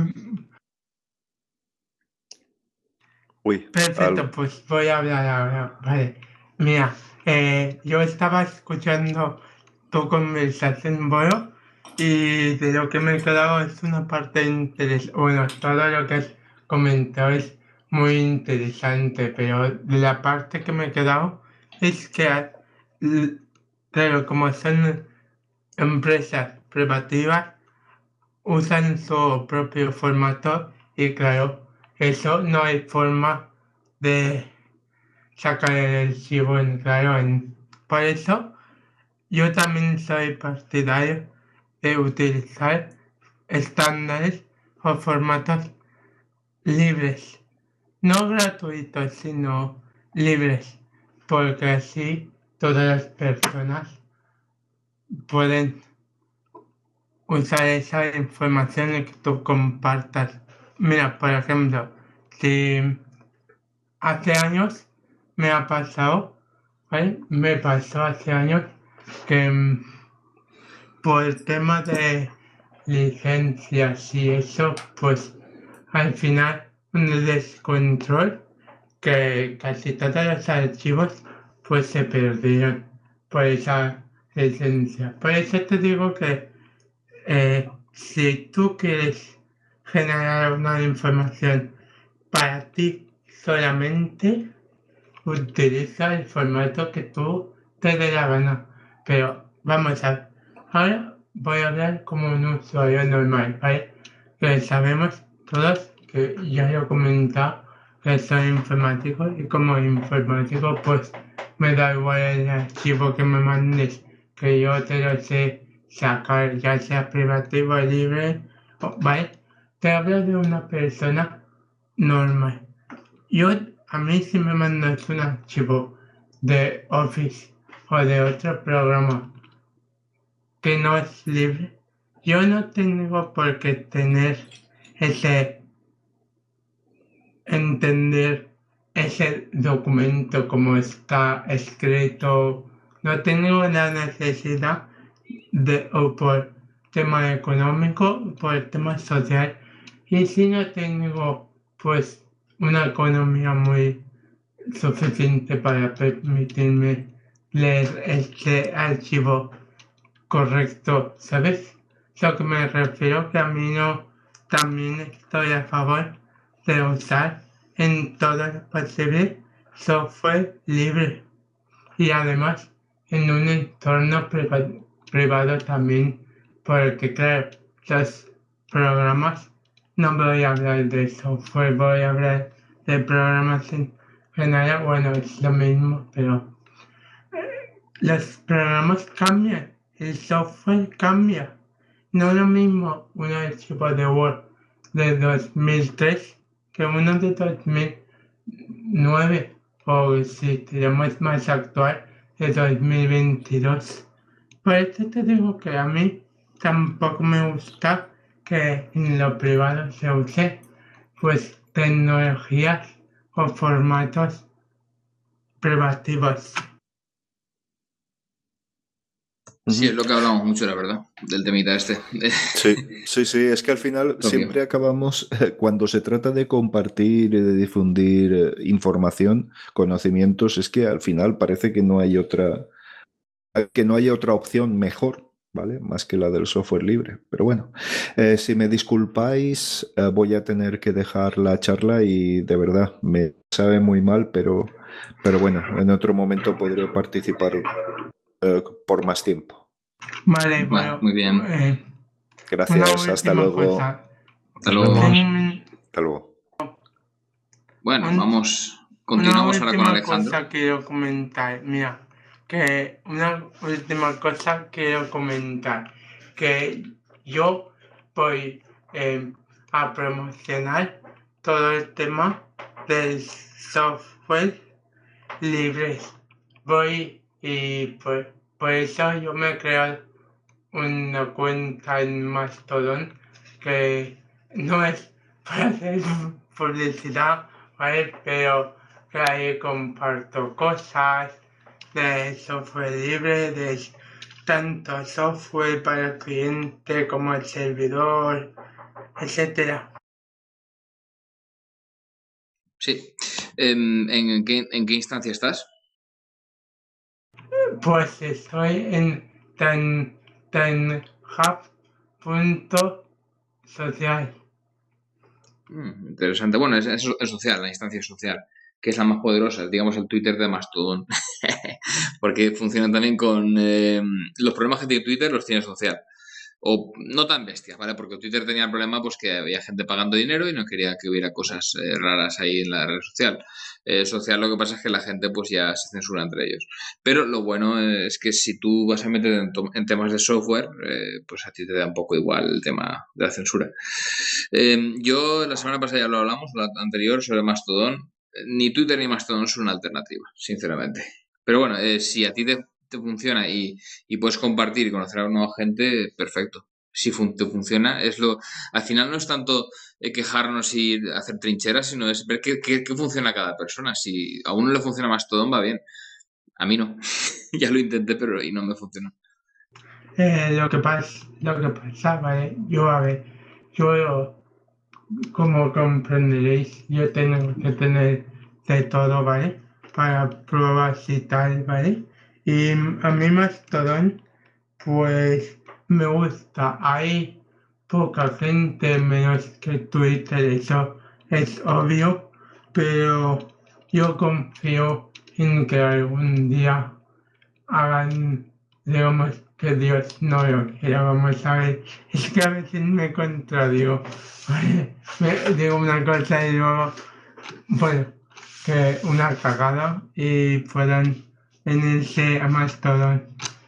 D: Uy,
E: Perfecto, pues voy a hablar ahora. Vale. Mira, yo estaba escuchando tu conversación, Boro, y de lo que me he quedado es una parte interesante. Bueno, todo lo que has comentado es muy interesante, pero de la parte que me he quedado es que, claro, como son empresas privativas, usan su propio formato y claro, eso no hay forma de sacar el archivo en claro. Por eso yo también soy partidario de utilizar estándares o formatos libres, no gratuitos, sino libres, porque así todas las personas pueden usar esa información que tú compartas. Mira, por ejemplo, si hace años me ha pasado, ¿vale? Me pasó hace años que por el tema de licencias y eso, pues al final un descontrol que casi todos los archivos pues se perdieron por esa licencia. Por eso te digo que si tú quieres generar una información para ti solamente, utiliza el formato que tú te dé la gana. Pero vamos a ver, ahora voy a hablar como un usuario normal, ¿vale? Que sabemos todos que ya lo he comentado que soy informático y como informático pues me da igual el archivo que me mandes, que yo te lo sé sacar, ya sea privativo, libre, ¿vale? Te hablo de una persona normal. Yo, a mí si me mandas un archivo de Office o de otro programa que no es libre, yo no tengo por qué tener ese entender ese documento como está escrito. No tengo la necesidad de, o por tema económico, o por tema social. Y si no tengo pues una economía muy suficiente para permitirme leer este archivo correcto, ¿sabes? Lo que me refiero que a mí no, también estoy a favor de usar en todo lo posible software libre y además en un entorno privado también, porque claro, los programas, no voy a hablar de software, voy a hablar de programas en general, bueno, es lo mismo, pero los programas cambian, el software cambia. No lo mismo un archivo de Word de 2003 que uno de 2009 o si tenemos más actual de 2022. Por eso te digo que a mí tampoco me gusta que en lo privado se use pues tecnologías o formatos privativos.
C: Sí, es lo que hablamos mucho, la verdad, del temita este.
D: Sí, es que al final siempre acabamos, cuando se trata de compartir y de difundir información, conocimientos, es que al final parece que no hay otra opción mejor, ¿vale? Más que la del software libre. Pero bueno, si me disculpáis, voy a tener que dejar la charla y de verdad me sabe muy mal, pero bueno, en otro momento podré participar por más tiempo.
E: Vale,
C: bueno, muy bien.
D: Gracias, hasta luego.
C: Hasta luego.
D: Hasta luego.
C: Bueno, continuamos ahora con Alejandro.
E: Una última cosa quiero comentar, mira, que una última cosa quiero comentar, que yo voy a promocionar todo el tema del software libre. Voy y por eso yo me he creado una cuenta en Mastodon que no es para hacer publicidad, ¿vale? Pero que ahí comparto cosas de software libre, de tanto software para el cliente como el servidor, etcétera.
C: Sí. ¿En qué instancia estás?
E: Pues estoy en tanhub.social.
C: Interesante. Bueno, es social, la instancia social, que es la más poderosa, digamos el Twitter de Mastodon. Porque funciona también con los problemas que tiene Twitter, los tiene social. O no tan bestias, ¿vale? Porque Twitter tenía el problema pues que había gente pagando dinero y no quería que hubiera cosas raras ahí en la red social. Social lo que pasa es que la gente pues ya se censura entre ellos. Pero lo bueno es que si tú vas a meter en temas de software, pues a ti te da un poco igual el tema de la censura. Yo la semana pasada ya lo hablamos, la anterior, sobre Mastodon. Ni Twitter ni Mastodon son una alternativa, sinceramente. Pero bueno, si a ti te funciona y puedes compartir y conocer a nueva gente, perfecto. Si te funciona, al final no es tanto quejarnos y hacer trincheras, sino es ver qué funciona a cada persona. Si a uno le funciona Mastodon, va bien. A mí no. Ya lo intenté, pero y no me funcionó.
E: Lo que pasa, ¿vale? Yo, como comprenderéis, yo tengo que tener de todo, ¿vale? Para pruebas y tal, ¿vale? Y a mí Mastodon, pues me gusta. Hay poca gente menos que Twitter, eso es obvio, pero yo confío en que algún día hagan, digamos, que Dios no lo quiera, vamos a ver. Es que a veces me contradigo, ¿vale? Me digo una cosa y luego, bueno, que una cagada y puedan venirse a Mastodon.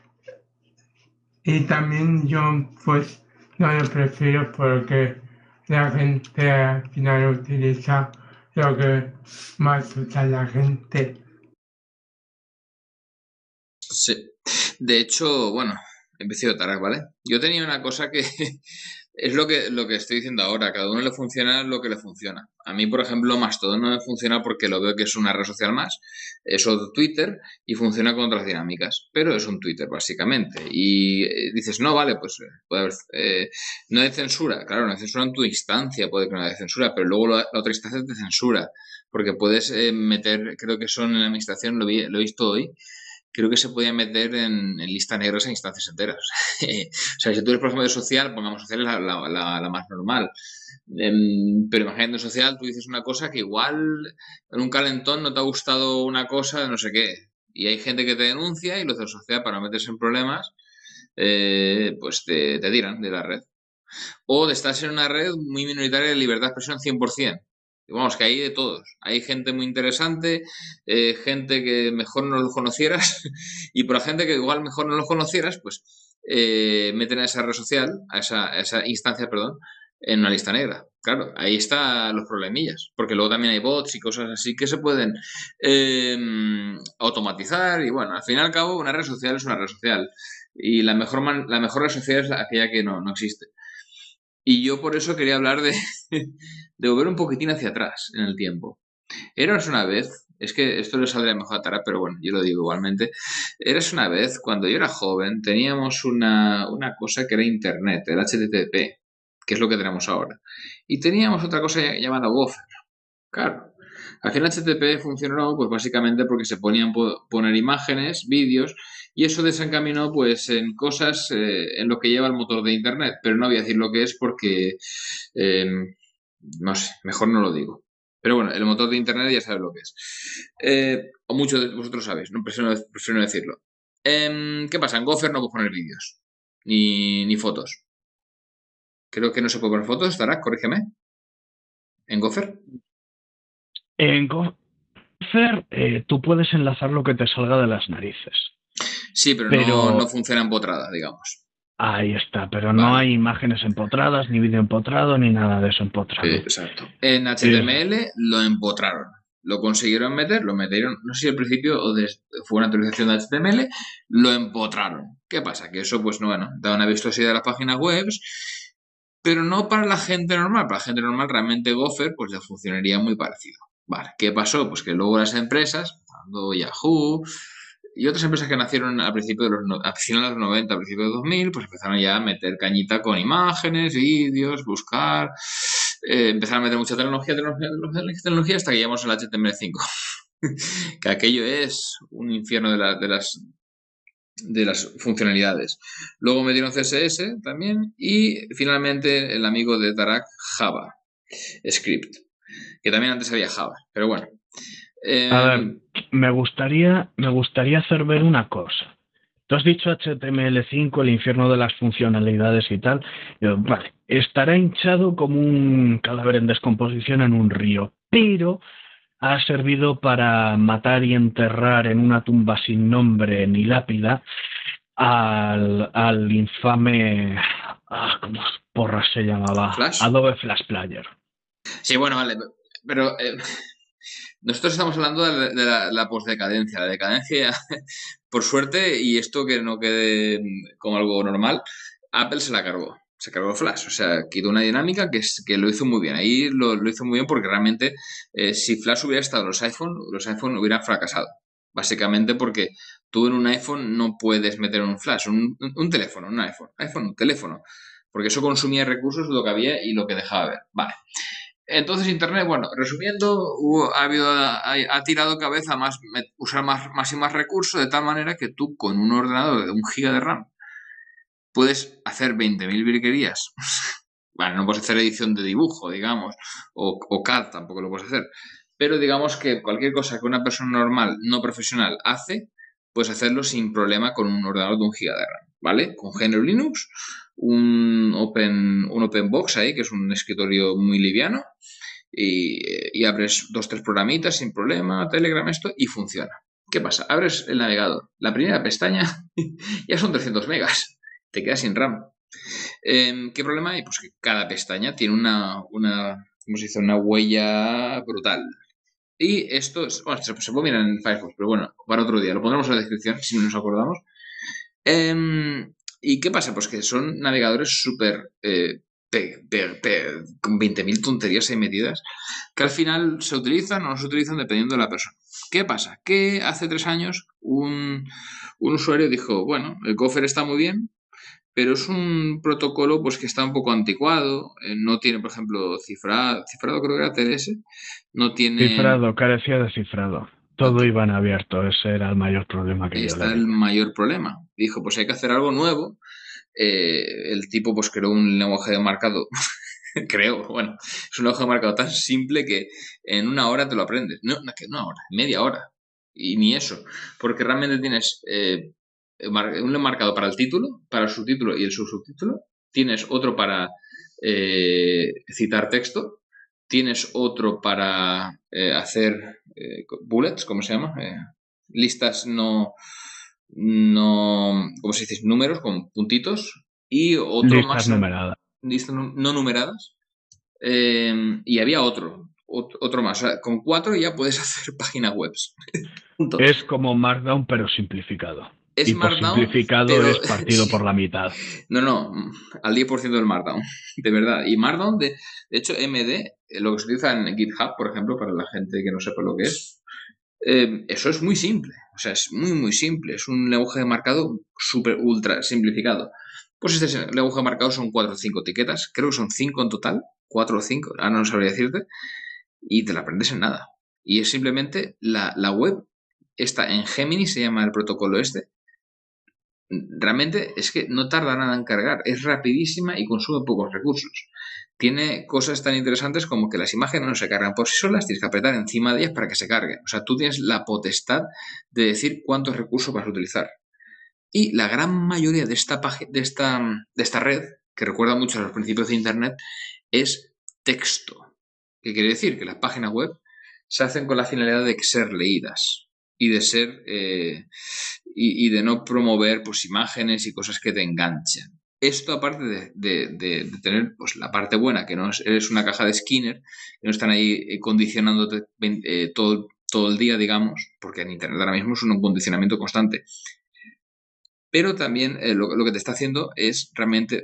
E: Y también yo, pues, no lo prefiero porque la gente al final utiliza lo que más usa la gente.
C: Sí. De hecho, bueno, empecé a tarar, ¿vale? Yo tenía una cosa que es lo que estoy diciendo ahora. Cada uno le funciona lo que le funciona. A mí, por ejemplo, Mastodon no me funciona porque lo veo que es una red social más. Es otro Twitter y funciona con otras dinámicas. Pero es un Twitter, básicamente. Y dices, no, vale, pues puede haber, no hay censura. Claro, no hay censura en tu instancia, puede que no haya censura, pero luego la otra instancia te censura. Porque puedes meter, creo que son en la administración, lo he visto hoy, creo que se podía meter en lista negra a instancias enteras. O sea, si tú eres, por ejemplo, de social, pongamos social es la más normal. Pero imagínate en social, tú dices una cosa que igual en un calentón no te ha gustado una cosa de no sé qué. Y hay gente que te denuncia y los de social, para no meterse en problemas, pues te tiran de la red. O de estar en una red muy minoritaria de libertad de expresión 100%. Vamos, que hay de todos. Hay gente muy interesante, gente que mejor no los conocieras, y por la gente que igual mejor no los conocieras, pues meten a esa red social, a esa instancia, perdón, en una lista negra. Claro, ahí están los problemillas, porque luego también hay bots y cosas así que se pueden automatizar, y bueno, al fin y al cabo una red social es una red social, y la mejor red social es aquella que no existe. Y yo por eso quería hablar de volver un poquitín hacia atrás en el tiempo. Eras una vez, es que esto le saldría mejor a Tara, pero bueno, yo lo digo igualmente. Eras una vez, cuando yo era joven, teníamos una cosa que era Internet, el HTTP, que es lo que tenemos ahora. Y teníamos otra cosa llamada Gopher. Claro. Al final HTTP funcionó pues básicamente porque se ponían poner imágenes, vídeos, y eso desencaminó pues en cosas en lo que lleva el motor de Internet, pero no voy a decir lo que es porque no sé, mejor no lo digo. Pero bueno, el motor de Internet ya sabes lo que es. O muchos de vosotros sabéis, no prefiero no decirlo. ¿Qué pasa? En Gopher no puedo poner vídeos ni fotos. Creo que no se puede poner fotos, estará, corrígeme. ¿En Gopher?
F: En Gopher tú puedes enlazar lo que te salga de las narices.
C: Sí, pero no funciona empotrada, digamos.
F: Ahí está, pero vale. No hay imágenes empotradas, ni vídeo empotrado, ni nada de eso empotrado.
C: Exacto. En HTML lo empotraron. Lo consiguieron meter, lo metieron, no sé si al principio o fue una actualización de HTML, lo empotraron. ¿Qué pasa? Que eso, pues no, bueno, da una vistosidad a las páginas web pero no para la gente normal. Para la gente normal realmente Gopher pues le funcionaría muy parecido. Vale, ¿qué pasó? Pues que luego las empresas, Yahoo y otras empresas que nacieron a principios de a finales de los 90, a principios de 2000, pues empezaron ya a meter cañita con imágenes, vídeos, buscar, empezaron a meter mucha tecnología hasta que llegamos al HTML5. Que aquello es un infierno de las funcionalidades. Luego metieron CSS también y finalmente el amigo de Tarak, JavaScript, que también antes había Java, pero bueno.
F: A ver, me gustaría hacer ver una cosa. Tú has dicho HTML5, el infierno de las funcionalidades y tal. Vale, estará hinchado como un cadáver en descomposición en un río, pero ha servido para matar y enterrar en una tumba sin nombre ni lápida al infame... ¿cómo porra se llamaba?
C: ¿Flash?
F: Adobe Flash Player.
C: Sí, bueno, vale, pero nosotros estamos hablando de la posdecadencia. La decadencia, por suerte, y esto que no quede como algo normal, Apple se la cargó. Se cargó Flash, o sea, quitó una dinámica que lo hizo muy bien. Ahí lo hizo muy bien porque realmente si Flash hubiera estado en los iPhone hubieran fracasado. Básicamente porque tú en un iPhone no puedes meter un Flash, un teléfono, un iPhone, un teléfono, porque eso consumía recursos lo que había y lo que dejaba ver. Vale. Entonces Internet, bueno, resumiendo, ha tirado cabeza a usar más y más recursos de tal manera que tú con un ordenador de 1 GB de RAM puedes hacer 20.000 virguerías. Vale, no puedes hacer edición de dibujo, digamos, o CAD tampoco lo puedes hacer. Pero digamos que cualquier cosa que una persona normal, no profesional, hace, puedes hacerlo sin problema con un ordenador de 1 GB de RAM, ¿vale? Con GNU Linux, un open box ahí, que es un escritorio muy liviano, y abres 2-3 programitas sin problema, Telegram, esto, y funciona. ¿Qué pasa? Abres el navegador, la primera pestaña, ya son 300 megas, te quedas sin RAM. ¿Qué problema hay? Pues que cada pestaña tiene ¿cómo se dice? Una huella brutal. Y esto se puede mirar en Firefox, pero bueno, para otro día, lo pondremos en la descripción si no nos acordamos. ¿Y qué pasa? Pues que son navegadores súper con 20.000 tonterías ahí metidas que al final se utilizan o no se utilizan dependiendo de la persona. ¿Qué pasa? Que hace 3 años un usuario dijo, bueno, el Gopher está muy bien, pero es un protocolo pues que está un poco anticuado, no tiene, por ejemplo, cifrado creo que era TLS, no tiene...
F: Cifrado, carecía de cifrado. Todo iba en abierto, ese era el mayor problema que yo le vi.
C: Está el mayor problema. Dijo, pues hay que hacer algo nuevo. El tipo pues creó un lenguaje de marcado, bueno, es un lenguaje de marcado tan simple que en 1 hora te lo aprendes. No, que 1 hora, media hora. Y ni eso, porque realmente tienes un marcado para el título, para el subtítulo y el subtítulo. Tienes otro para citar texto. Tienes otro para hacer bullets, ¿cómo se llama? Listas ¿cómo se dice? Números con puntitos. Y otro
F: listas
C: más.
F: Numeradas.
C: Listas no numeradas. Y había otro más. O sea, con 4 ya puedes hacer páginas web.
F: Es como Markdown, pero simplificado.
C: Es
F: y
C: Markdown,
F: por simplificado
C: pero...
F: es partido por la mitad.
C: No, al 10% del Markdown, de verdad. Y Markdown, de hecho, MD, lo que se utiliza en GitHub, por ejemplo, para la gente que no sepa lo que es, eso es muy simple. O sea, es muy, muy simple. Es un lenguaje de marcado súper, ultra simplificado. Pues este lenguaje de marcado son 4 o 5 etiquetas. Creo que son 5 en total. 4 o 5, ahora no sabría decirte. Y te la aprendes en nada. Y es simplemente la web. Esta en Gemini se llama el protocolo este. Realmente es que no tarda nada en cargar, es rapidísima y consume pocos recursos. Tiene cosas tan interesantes como que las imágenes no se cargan por sí solas, tienes que apretar encima de ellas para que se carguen. O sea, tú tienes la potestad de decir cuántos recursos vas a utilizar. Y la gran mayoría de esta red, que recuerda mucho a los principios de Internet, es texto. ¿Qué quiere decir? Que las páginas web se hacen con la finalidad de ser leídas y de ser y de no promover pues imágenes y cosas que te enganchen. Esto aparte de tener pues la parte buena, que no eres una caja de Skinner, que no están ahí condicionándote todo el día, digamos, porque en Internet ahora mismo es un condicionamiento constante. Pero también lo que te está haciendo es realmente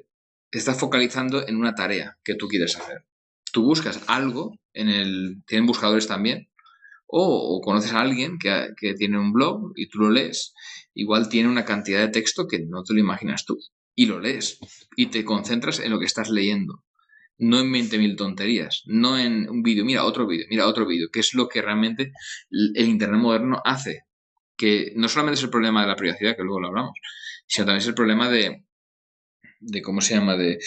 C: te estás focalizando en una tarea que tú quieres hacer. Tú buscas algo, tienen buscadores también, o conoces a alguien que tiene un blog y tú lo lees, igual tiene una cantidad de texto que no te lo imaginas tú, y lo lees, y te concentras en lo que estás leyendo, no en 20.000 tonterías, no en un vídeo, mira otro vídeo, que es lo que realmente el Internet moderno hace, que no solamente es el problema de la privacidad, que luego lo hablamos, sino también es el problema de ¿cómo se llama? De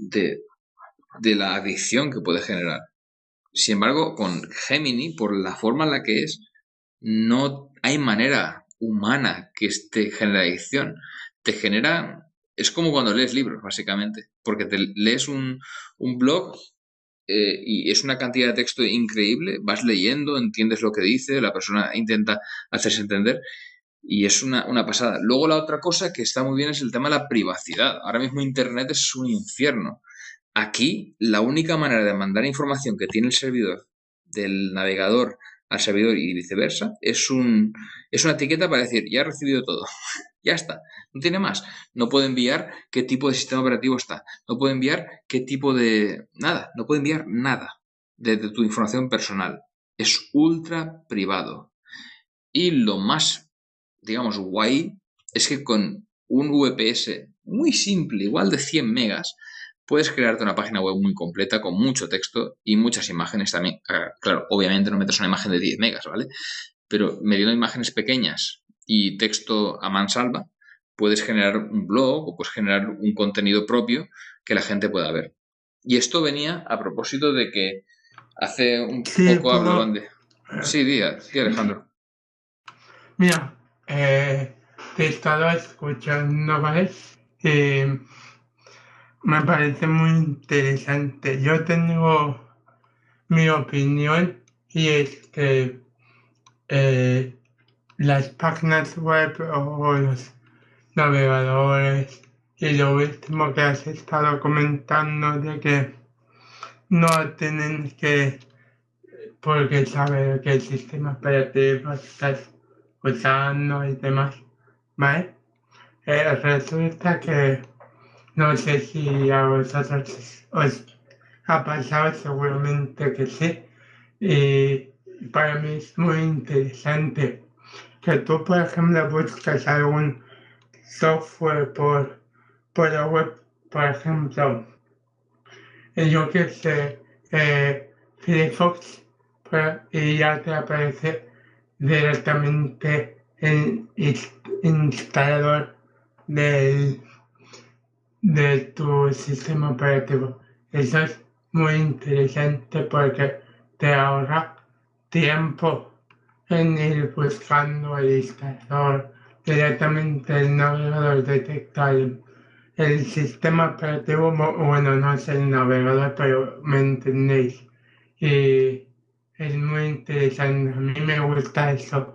C: la adicción que puede generar. Sin embargo, con Gemini, por la forma en la que es, no hay manera humana que te genere adicción. Te genera... Es como cuando lees libros, básicamente. Porque te lees un blog y es una cantidad de texto increíble. Vas leyendo, entiendes lo que dice, la persona intenta hacerse entender y es una pasada. Luego la otra cosa que está muy bien es el tema de la privacidad. Ahora mismo Internet es un infierno. Aquí, la única manera de mandar información que tiene el servidor del navegador al servidor y viceversa es una etiqueta para decir, ya he recibido todo. Ya está. No tiene más. No puede enviar qué tipo de sistema operativo está. No puede enviar qué tipo de... Nada. No puede enviar nada de tu información personal. Es ultra privado. Y lo más, digamos, guay es que con un VPS muy simple, igual de 100 megas, puedes crearte una página web muy completa con mucho texto y muchas imágenes también. Claro, obviamente no metes una imagen de 10 megas, ¿vale? Pero mediante imágenes pequeñas y texto a mansalva, puedes generar un blog o puedes generar un contenido propio que la gente pueda ver. Y esto venía a propósito de que hace un poco hablaban de... Sí, di Alejandro.
E: Mira, te he estado escuchando, ¿vale? Me parece muy interesante. Yo tengo mi opinión y es que las páginas web o los navegadores y lo último que has estado comentando de que no tienen que porque saber qué sistema operativo estás usando y demás, ¿vale? Resulta que no sé si a vosotros os ha pasado, seguramente que sí, y para mí es muy interesante que tú, por ejemplo, buscas algún software por la web, por ejemplo, yo que sé, Firefox, y ya te aparece directamente el instalador de tu sistema operativo. Eso es muy interesante porque te ahorra tiempo en ir buscando el instalador, directamente el navegador detecta el sistema operativo, bueno, no es el navegador, pero me entendéis. Y es muy interesante, a mí me gusta eso.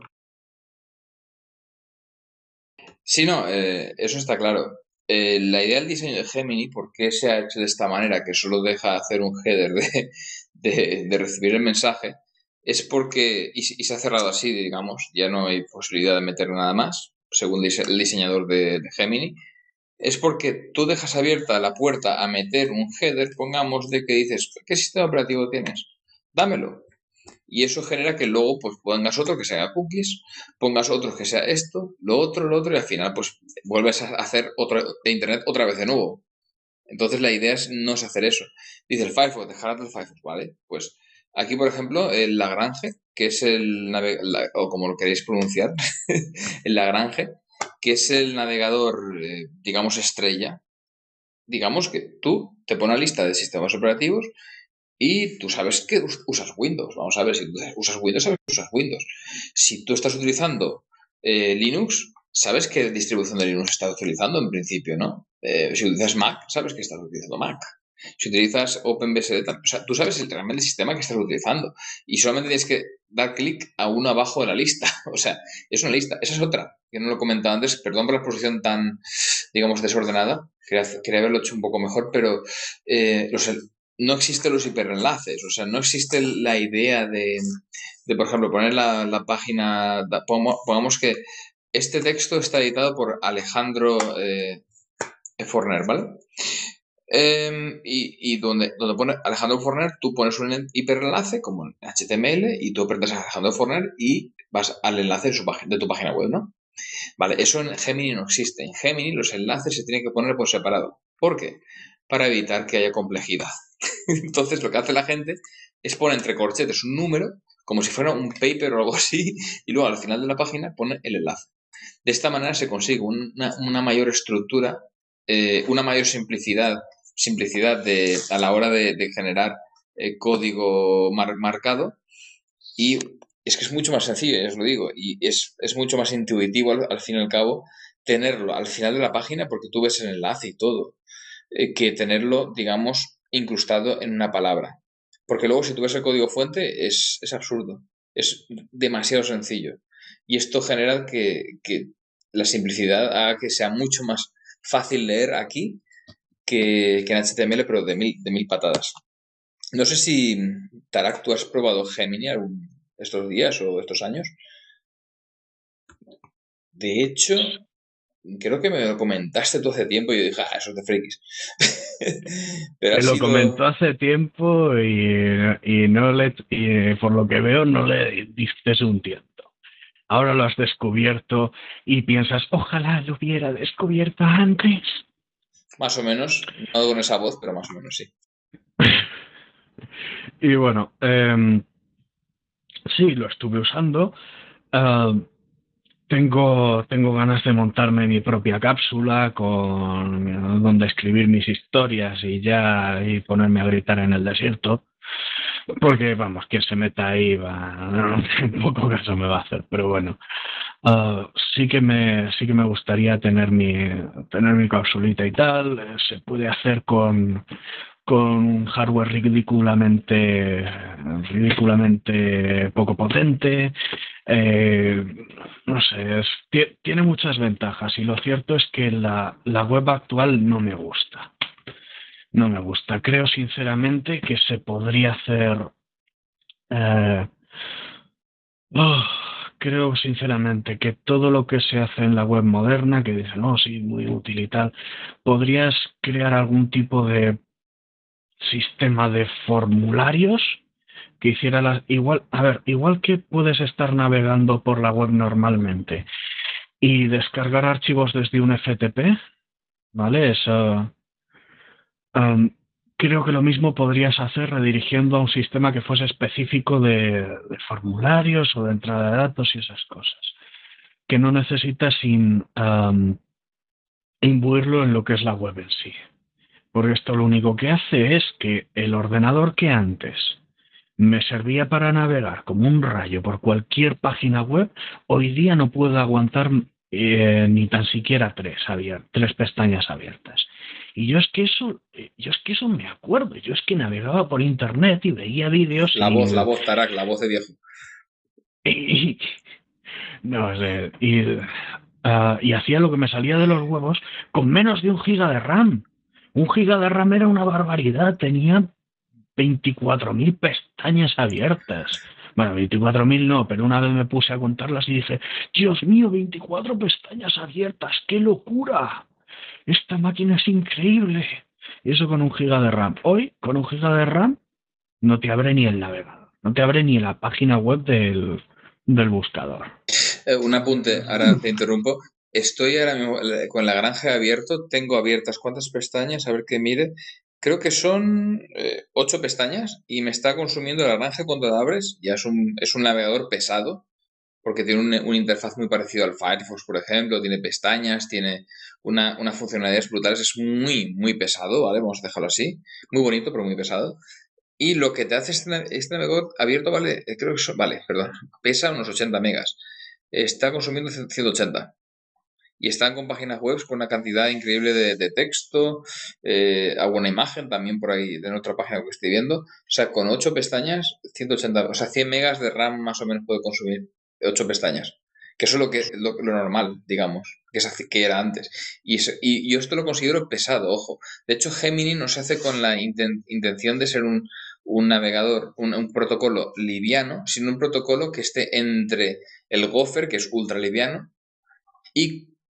C: Sí, no, eso está claro. La idea del diseño de Gemini, ¿por qué se ha hecho de esta manera, que solo deja hacer un header de recibir el mensaje? Es porque, y se ha cerrado así, digamos, ya no hay posibilidad de meter nada más, según el diseñador de Gemini. Es porque tú dejas abierta la puerta a meter un header, pongamos, de que dices, ¿qué sistema operativo tienes? Dámelo. Y eso genera que luego pues pongas otro que sea cookies, pongas otro que sea esto, lo otro, y al final pues vuelves a hacer otro de Internet otra vez de nuevo. Entonces la idea no es hacer eso. Dice el Firefox, dejar el Firefox, ¿vale? Pues aquí, por ejemplo, el Lagrange, que es o como lo queréis pronunciar, el Lagrange, que es el navegador, digamos, estrella. Digamos que tú te pones una lista de sistemas operativos y tú sabes que usas Windows. Vamos a ver, si tú usas Windows, sabes que usas Windows. Si tú estás utilizando Linux, sabes qué distribución de Linux estás utilizando en principio, ¿no? Si utilizas Mac, sabes que estás utilizando Mac. Si utilizas OpenBSD, o sea, tú sabes realmente el sistema que estás utilizando y solamente tienes que dar clic a uno abajo de la lista. O sea, es una lista. Esa es otra, que no lo he comentado antes. Perdón por la exposición tan, digamos, desordenada. Quería haberlo hecho un poco mejor, pero no existen los hiperenlaces. O sea, no existe la idea de por ejemplo, poner la página... Pongamos que este texto está editado por Alejandro Forner, ¿vale? Y donde pone Alejandro Forner, tú pones un hiperenlace como en HTML y tú apretas a Alejandro Forner y vas al enlace de tu página web, ¿no? Vale, eso en Gemini no existe. En Gemini los enlaces se tienen que poner por separado. ¿Por qué? Para evitar que haya complejidad. Entonces lo que hace la gente es poner entre corchetes un número, como si fuera un paper o algo así, y luego al final de la página pone el enlace. De esta manera se consigue una mayor estructura, una mayor simplicidad a la hora de generar código marcado, y es que es mucho más sencillo, ya os lo digo, y es mucho más intuitivo al fin y al cabo tenerlo al final de la página porque tú ves el enlace y todo, que tenerlo, digamos, incrustado en una palabra. Porque luego si tú ves el código fuente es absurdo, es demasiado sencillo. Y esto genera que la simplicidad haga que sea mucho más fácil leer aquí que en HTML, pero de mil patadas. No sé si, Tarak, tú has probado Gemini estos días o estos años. De hecho, creo que me lo comentaste tú hace tiempo y yo dije, eso es de frikis. Pero ha
F: Me lo
C: sido...
F: comentó hace tiempo y por lo que veo no le diste un tiento. Ahora lo has descubierto y piensas, ojalá lo hubiera descubierto antes.
C: Más o menos, no con esa voz, pero más o menos sí.
F: Y bueno, sí, lo estuve usando. Tengo ganas de montarme mi propia cápsula con donde escribir mis historias y ponerme a gritar en el desierto. Porque, vamos, quien se meta ahí un poco caso me va a hacer, pero bueno. Sí que me gustaría tener mi capsulita y tal. Se puede hacer con un hardware ridículamente poco potente. No sé, tiene muchas ventajas y lo cierto es que la web actual no me gusta. No me gusta. Creo sinceramente que se podría hacer. eh, oh, Creo sinceramente que todo lo que se hace en la web moderna, que dicen, no, sí, muy útil y tal, podrías crear algún tipo de sistema de formularios que hiciera igual que puedes estar navegando por la web normalmente y descargar archivos desde un FTP, ¿vale? Um, Creo que lo mismo podrías hacer redirigiendo a un sistema que fuese específico de formularios o de entrada de datos y esas cosas, que no necesitas imbuirlo en lo que es la web en sí. Porque esto lo único que hace es que el ordenador que antes me servía para navegar como un rayo por cualquier página web, hoy día no puedo aguantar ni tan siquiera tres pestañas abiertas. Y yo es que eso me acuerdo. Yo es que navegaba por internet y veía vídeos.
C: La voz, Tarak, la voz de viejo.
F: No sé, y hacía lo que me salía de los huevos con menos de 1 giga de RAM. 1 giga de RAM era una barbaridad. Tenía 24.000 pestañas abiertas. Bueno, 24.000 no, pero una vez me puse a contarlas y dije, Dios mío, 24 pestañas abiertas, ¡qué locura! Esta máquina es increíble. Y eso con 1 giga de RAM. Hoy, con 1 giga de RAM, no te abre ni el navegador, no te abre ni la página web del buscador.
C: Un apunte, ahora te interrumpo. Estoy ahora mismo con la granja abierto, tengo abiertas ¿cuántas pestañas? A ver qué mire. Creo que son 8 pestañas y me está consumiendo la granja cuando la abres. Ya es un navegador pesado porque tiene una interfaz muy parecido al Firefox, por ejemplo. Tiene pestañas, tiene una funcionalidades brutales. Es muy, muy pesado, ¿vale? Vamos a dejarlo así. Muy bonito, pero muy pesado. Y lo que te hace este navegador abierto, vale, creo que pesa unos 80 megas. Está consumiendo 180. Y están con páginas web con una cantidad increíble de texto, alguna imagen también por ahí de otra página que estoy viendo. O sea, con 8 pestañas, 180, o sea, 100 megas de RAM más o menos puede consumir 8 pestañas. Que eso es lo normal, digamos, que era antes. Y yo esto lo considero pesado, ojo. De hecho, Gemini no se hace con la intención de ser un navegador, un protocolo liviano, sino un protocolo que esté entre el Gopher, que es ultra liviano, y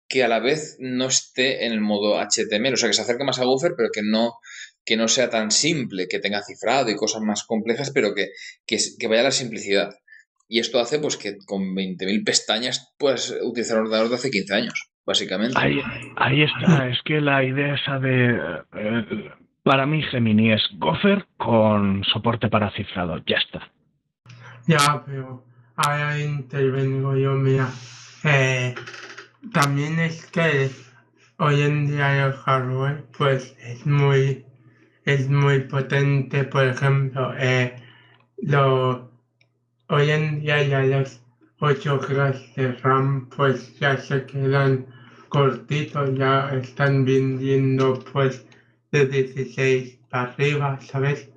C: que a la vez no esté en el modo HTML, o sea, que se acerque más a Gopher, pero que no sea tan simple, que tenga cifrado y cosas más complejas, pero que vaya a la simplicidad. Y esto hace pues que con 20.000 pestañas puedas utilizar un ordenador de hace 15 años, básicamente.
F: Ahí está, es que la idea esa de... para mí Gemini es Gopher con soporte para cifrado, ya está.
E: Ya, pero ahora intervengo yo, mira. También es que hoy en día el hardware pues es muy potente. Por ejemplo, hoy en día ya los 8 GB de RAM pues ya se quedan cortitos, ya están vendiendo pues de 16 para arriba, ¿sabes?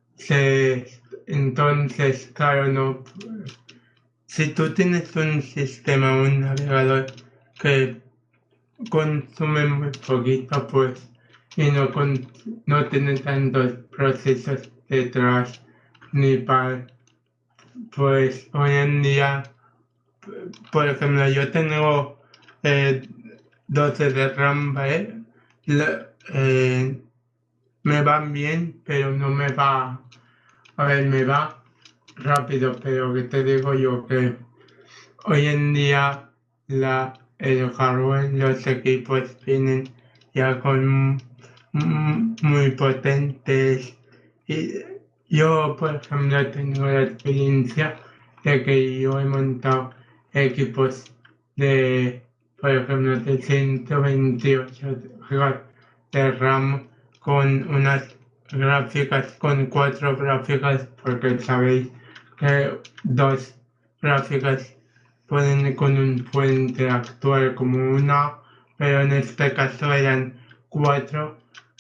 E: Entonces, claro, no. Si tú tienes un sistema, un navegador que consume muy poquito, pues, y no tiene tantos procesos detrás, ni para, pues, hoy en día, por ejemplo, yo tengo 12 de RAM, ¿vale? Me van bien, pero no me va, a ver, me va rápido, pero que te digo yo que hoy en día el hardware, los equipos vienen ya con muy potentes. Y yo, por ejemplo, tengo la experiencia de que yo he montado equipos por ejemplo, de 128 GB de RAM con unas gráficas, con 4 gráficas, porque sabéis que 2 gráficas pueden pueden interactuar como una, pero en este caso eran 4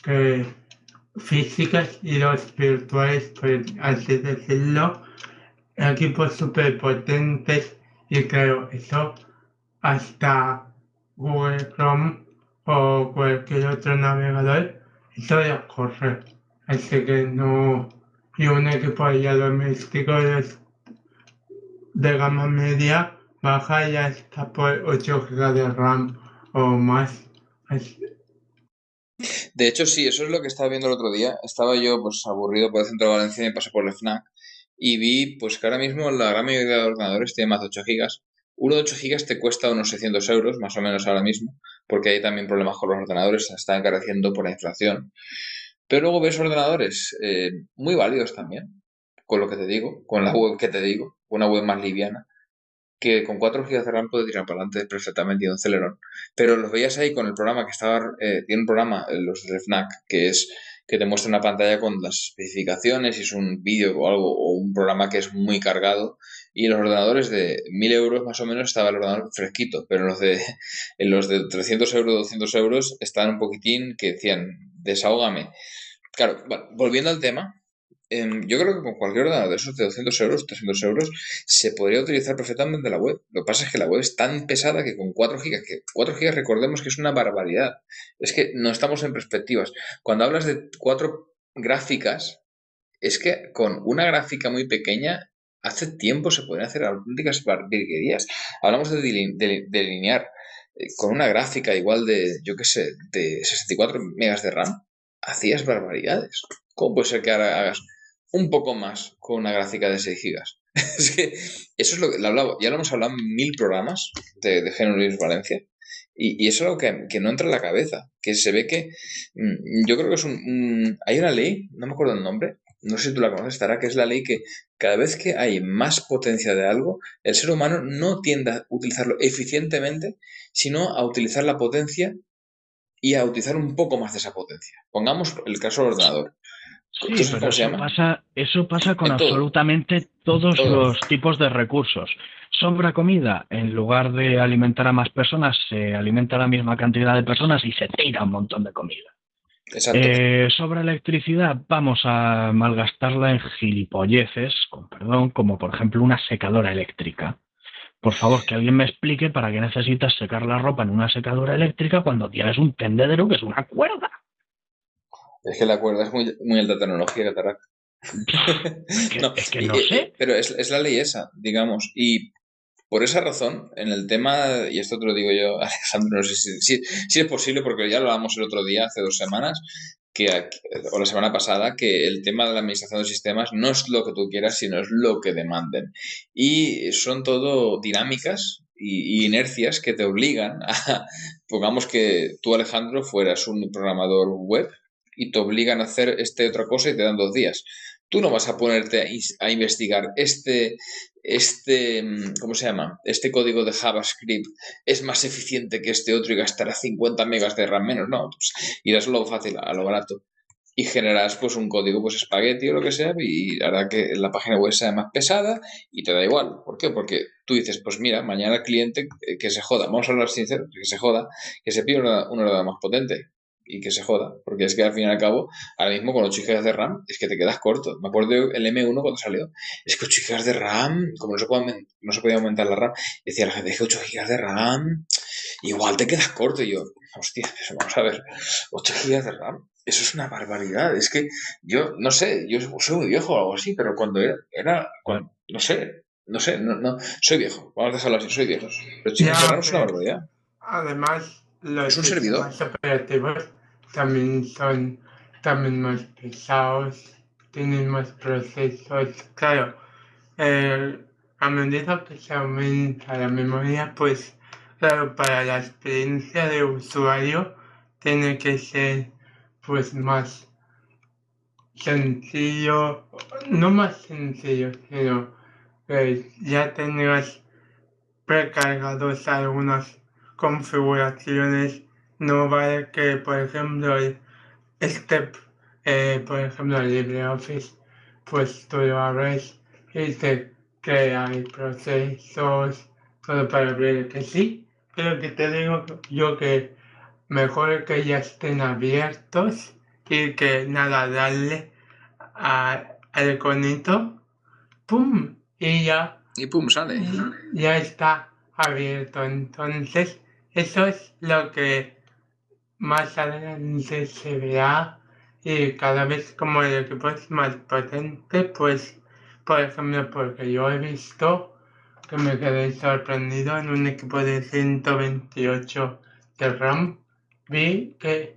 E: físicas y 2 virtuales, por así decirlo, equipos súper potentes. Y claro, eso hasta Google Chrome o cualquier otro navegador, eso ya corre. Así que no. Y un equipo ya doméstico de gama media baja ya está por 8 GB de RAM o más.
C: De hecho, sí, eso es lo que estaba viendo el otro día. Estaba yo pues aburrido por el centro de Valencia y me pasé por el FNAC y vi pues que ahora mismo la gran mayoría de ordenadores tiene más de 8 gigas. Uno de 8 gigas te cuesta unos 600 euros, más o menos ahora mismo, porque hay también problemas con los ordenadores, se están encareciendo por la inflación. Pero luego ves ordenadores muy válidos también, con lo que te digo, con la web que te digo, una web más liviana, que con 4 GB de RAM puede tirar para adelante perfectamente y un celerón. Pero los veías ahí con el programa que estaba, tiene un programa, los del FNAC, que te muestra una pantalla con las especificaciones, si es un vídeo o algo, o un programa que es muy cargado, y en los ordenadores de 1.000 euros más o menos estaba el ordenador fresquito, pero en los de 300 euros, 200 euros estaban un poquitín que decían, desahógame. Claro, volviendo al tema, yo creo que con cualquier ordenador de esos de 200 euros, 300 euros, se podría utilizar perfectamente la web. Lo que pasa es que la web es tan pesada que con 4 gigas, que 4 gigas recordemos que es una barbaridad. Es que no estamos en perspectivas. Cuando hablas de 4 gráficas, es que con una gráfica muy pequeña, hace tiempo se podrían hacer auténticas virguerías. Hablamos de delinear con una gráfica igual de, yo qué sé, de 64 megas de RAM, hacías barbaridades. ¿Cómo puede ser que ahora hagas un poco más con una gráfica de 6 gigas? Es que eso es lo que ya lo hemos hablado en 1000 programas de GNU Linux Valencia. Y eso es algo que no entra en la cabeza. Que se ve que. Yo creo que es hay una ley, no me acuerdo el nombre, no sé si tú la conoces, Tara, que es la ley que cada vez que hay más potencia de algo, el ser humano no tiende a utilizarlo eficientemente, sino a utilizar la potencia y a utilizar un poco más de esa potencia. Pongamos el caso del ordenador.
F: Sí, pero eso pasa con absolutamente todos los tipos de recursos. Sobra comida, en lugar de alimentar a más personas, se alimenta a la misma cantidad de personas y se tira un montón de comida. Sobra electricidad, vamos a malgastarla en gilipolleces, con perdón, como por ejemplo una secadora eléctrica. Por favor, que alguien me explique para qué necesitas secar la ropa en una secadora eléctrica cuando tienes un tendedero que es una cuerda.
C: Es que la cuerda es muy alta tecnología, Cataract.
F: Es que no sé.
C: Pero es la ley esa, digamos. Y Por esa razón, en el tema, y esto te lo digo yo, Alejandro, no sé si es posible, porque ya lo hablamos el otro día, hace 2 semanas, o la semana pasada, que el tema de la administración de sistemas no es lo que tú quieras, sino es lo que demanden. Y son todo dinámicas y inercias que te obligan a, pongamos que tú, Alejandro, fueras un programador web y te obligan a hacer otra cosa y te dan 2 días. Tú no vas a ponerte a investigar ¿cómo se llama? Este código de JavaScript es más eficiente que este otro y gastará 50 megas de RAM menos. No, pues irás a lo fácil, a lo barato. Y generarás pues un código pues espagueti o lo que sea y hará que la página web sea más pesada y te da igual. ¿Por qué? Porque tú dices, pues mira, mañana el cliente que se joda, vamos a hablar sincero, que se joda, que se pida un ordenador más potente y que se joda, porque es que al fin y al cabo, ahora mismo con 8 GB de RAM, es que te quedas corto. Me acuerdo el M1 cuando salió, es que 8 GB de RAM, como no se podía aumentar la RAM, decía la gente, es que 8 GB de RAM, igual te quedas corto. Y yo, hostia, vamos a ver, 8 GB de RAM, eso es una barbaridad. Es que yo, no sé, yo soy muy viejo o algo así, pero cuando no sé, no, soy viejo, vamos a dejarlo así, soy viejo. Pero 8 GB de RAM es una barbaridad.
E: Además, los
C: Es un servidor.
E: sistemas operativos también son más pesados, tienen más procesos. Claro, a medida que se aumenta la memoria, pues claro, para la experiencia de usuario tiene que ser pues más sencillo, no más sencillo, sino que ya tengas precargados algunas configuraciones. No vale que, por ejemplo, por ejemplo, el LibreOffice, pues tú lo abres y te crea procesos, todo para abrir que sí, pero que te digo yo que mejor que ya estén abiertos y que nada, darle al iconito, ¡pum! Y
C: pum, sale.
E: Ya está abierto. Entonces, eso es lo que más adelante se verá y cada vez como el equipo es más potente, pues, por ejemplo, porque yo he visto que me quedé sorprendido en un equipo de 128 de RAM, vi que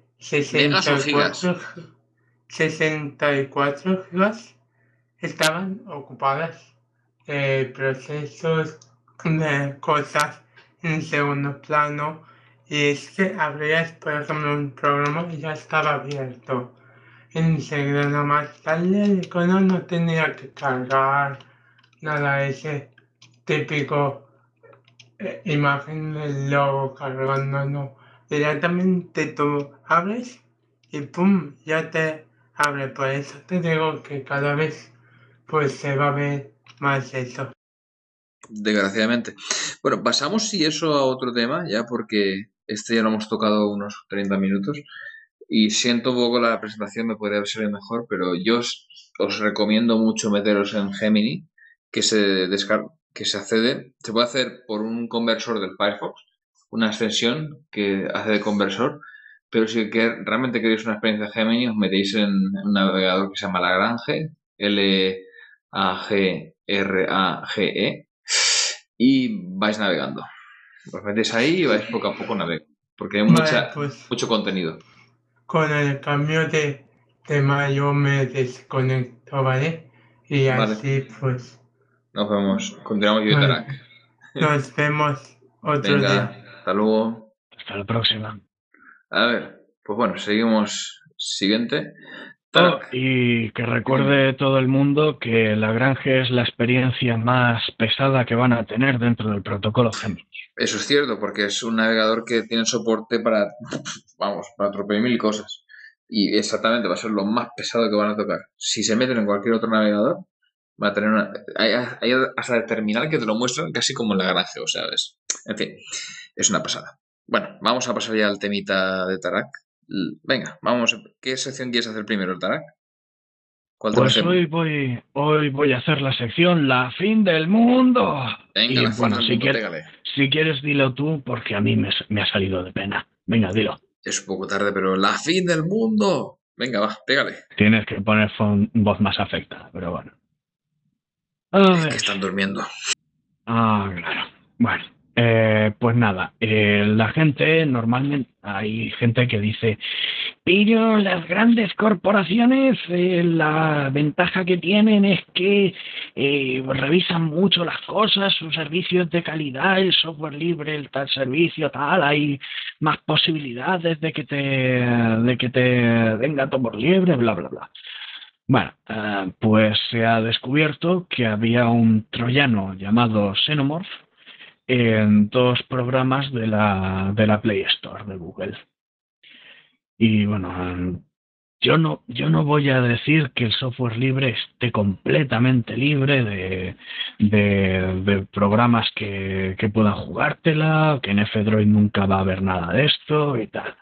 E: 64 gigas estaban ocupadas procesos de cosas en segundo plano, y es que abrías por ejemplo un programa y ya estaba abierto enseguida, nada más darle el icono, no tenía que cargar nada, ese típico imagen del logo cargando, no, directamente tú abres y pum, ya te abre. Por eso te digo que cada vez pues se va a ver más eso.
C: Desgraciadamente. Bueno, pasamos si eso a otro tema, ya porque este ya lo hemos tocado unos 30 minutos y siento un poco la presentación, me podría haber salido mejor, pero yo os recomiendo mucho meteros en Gemini, que se accede, se puede hacer por un conversor del Firefox, una extensión que hace de conversor, pero si realmente queréis una experiencia de Gemini, os metéis en un navegador que se llama Lagrange, Lagrage, y vais navegando. Os metéis ahí y vais poco a poco navegando, porque hay mucho contenido.
E: Con el cambio de tema yo me desconecto, ¿vale? Y
C: Vale.
E: así pues...
C: Nos vemos. Continuamos yo y Tarak.
E: Nos vemos otro día.
C: Hasta luego.
F: Hasta la próxima.
C: A ver, pues bueno, seguimos. Siguiente.
F: Y que recuerde todo el mundo que Lagrange es la experiencia más pesada que van a tener dentro del protocolo Gemini.
C: Eso es cierto, porque es un navegador que tiene soporte para otro 1000 cosas. Y exactamente va a ser lo más pesado que van a tocar. Si se meten en cualquier otro navegador, va a tener hay hasta el terminal que te lo muestran casi como en Lagrange, o sea, en fin, es una pasada. Bueno, vamos a pasar ya al temita de Tarak. Venga, vamos. ¿Qué sección quieres hacer primero, Tarak?
F: Pues hoy voy a hacer la sección La fin del mundo.
C: Venga,
F: y
C: la fin del mundo, pégale.
F: Si quieres, dilo tú, porque a mí me ha salido de pena. Venga, dilo.
C: Es un poco tarde, pero La fin del mundo. Venga, va, pégale.
F: Tienes que poner voz más afectada, pero bueno.
C: Es que están durmiendo.
F: Claro. Bueno, pues nada, la gente normalmente, hay gente que dice, pero las grandes corporaciones, la ventaja que tienen es que revisan mucho las cosas, sus servicios de calidad, el software libre, el tal servicio, tal, hay más posibilidades de que te venga todo por libre, bla, bla, bla. Bueno, pues se ha descubierto que había un troyano llamado Xenomorph en dos programas de la Play Store de Google. Y bueno, yo no voy a decir que el software libre esté completamente libre de programas que puedan jugártela, que en F-Droid nunca va a haber nada de esto y tal.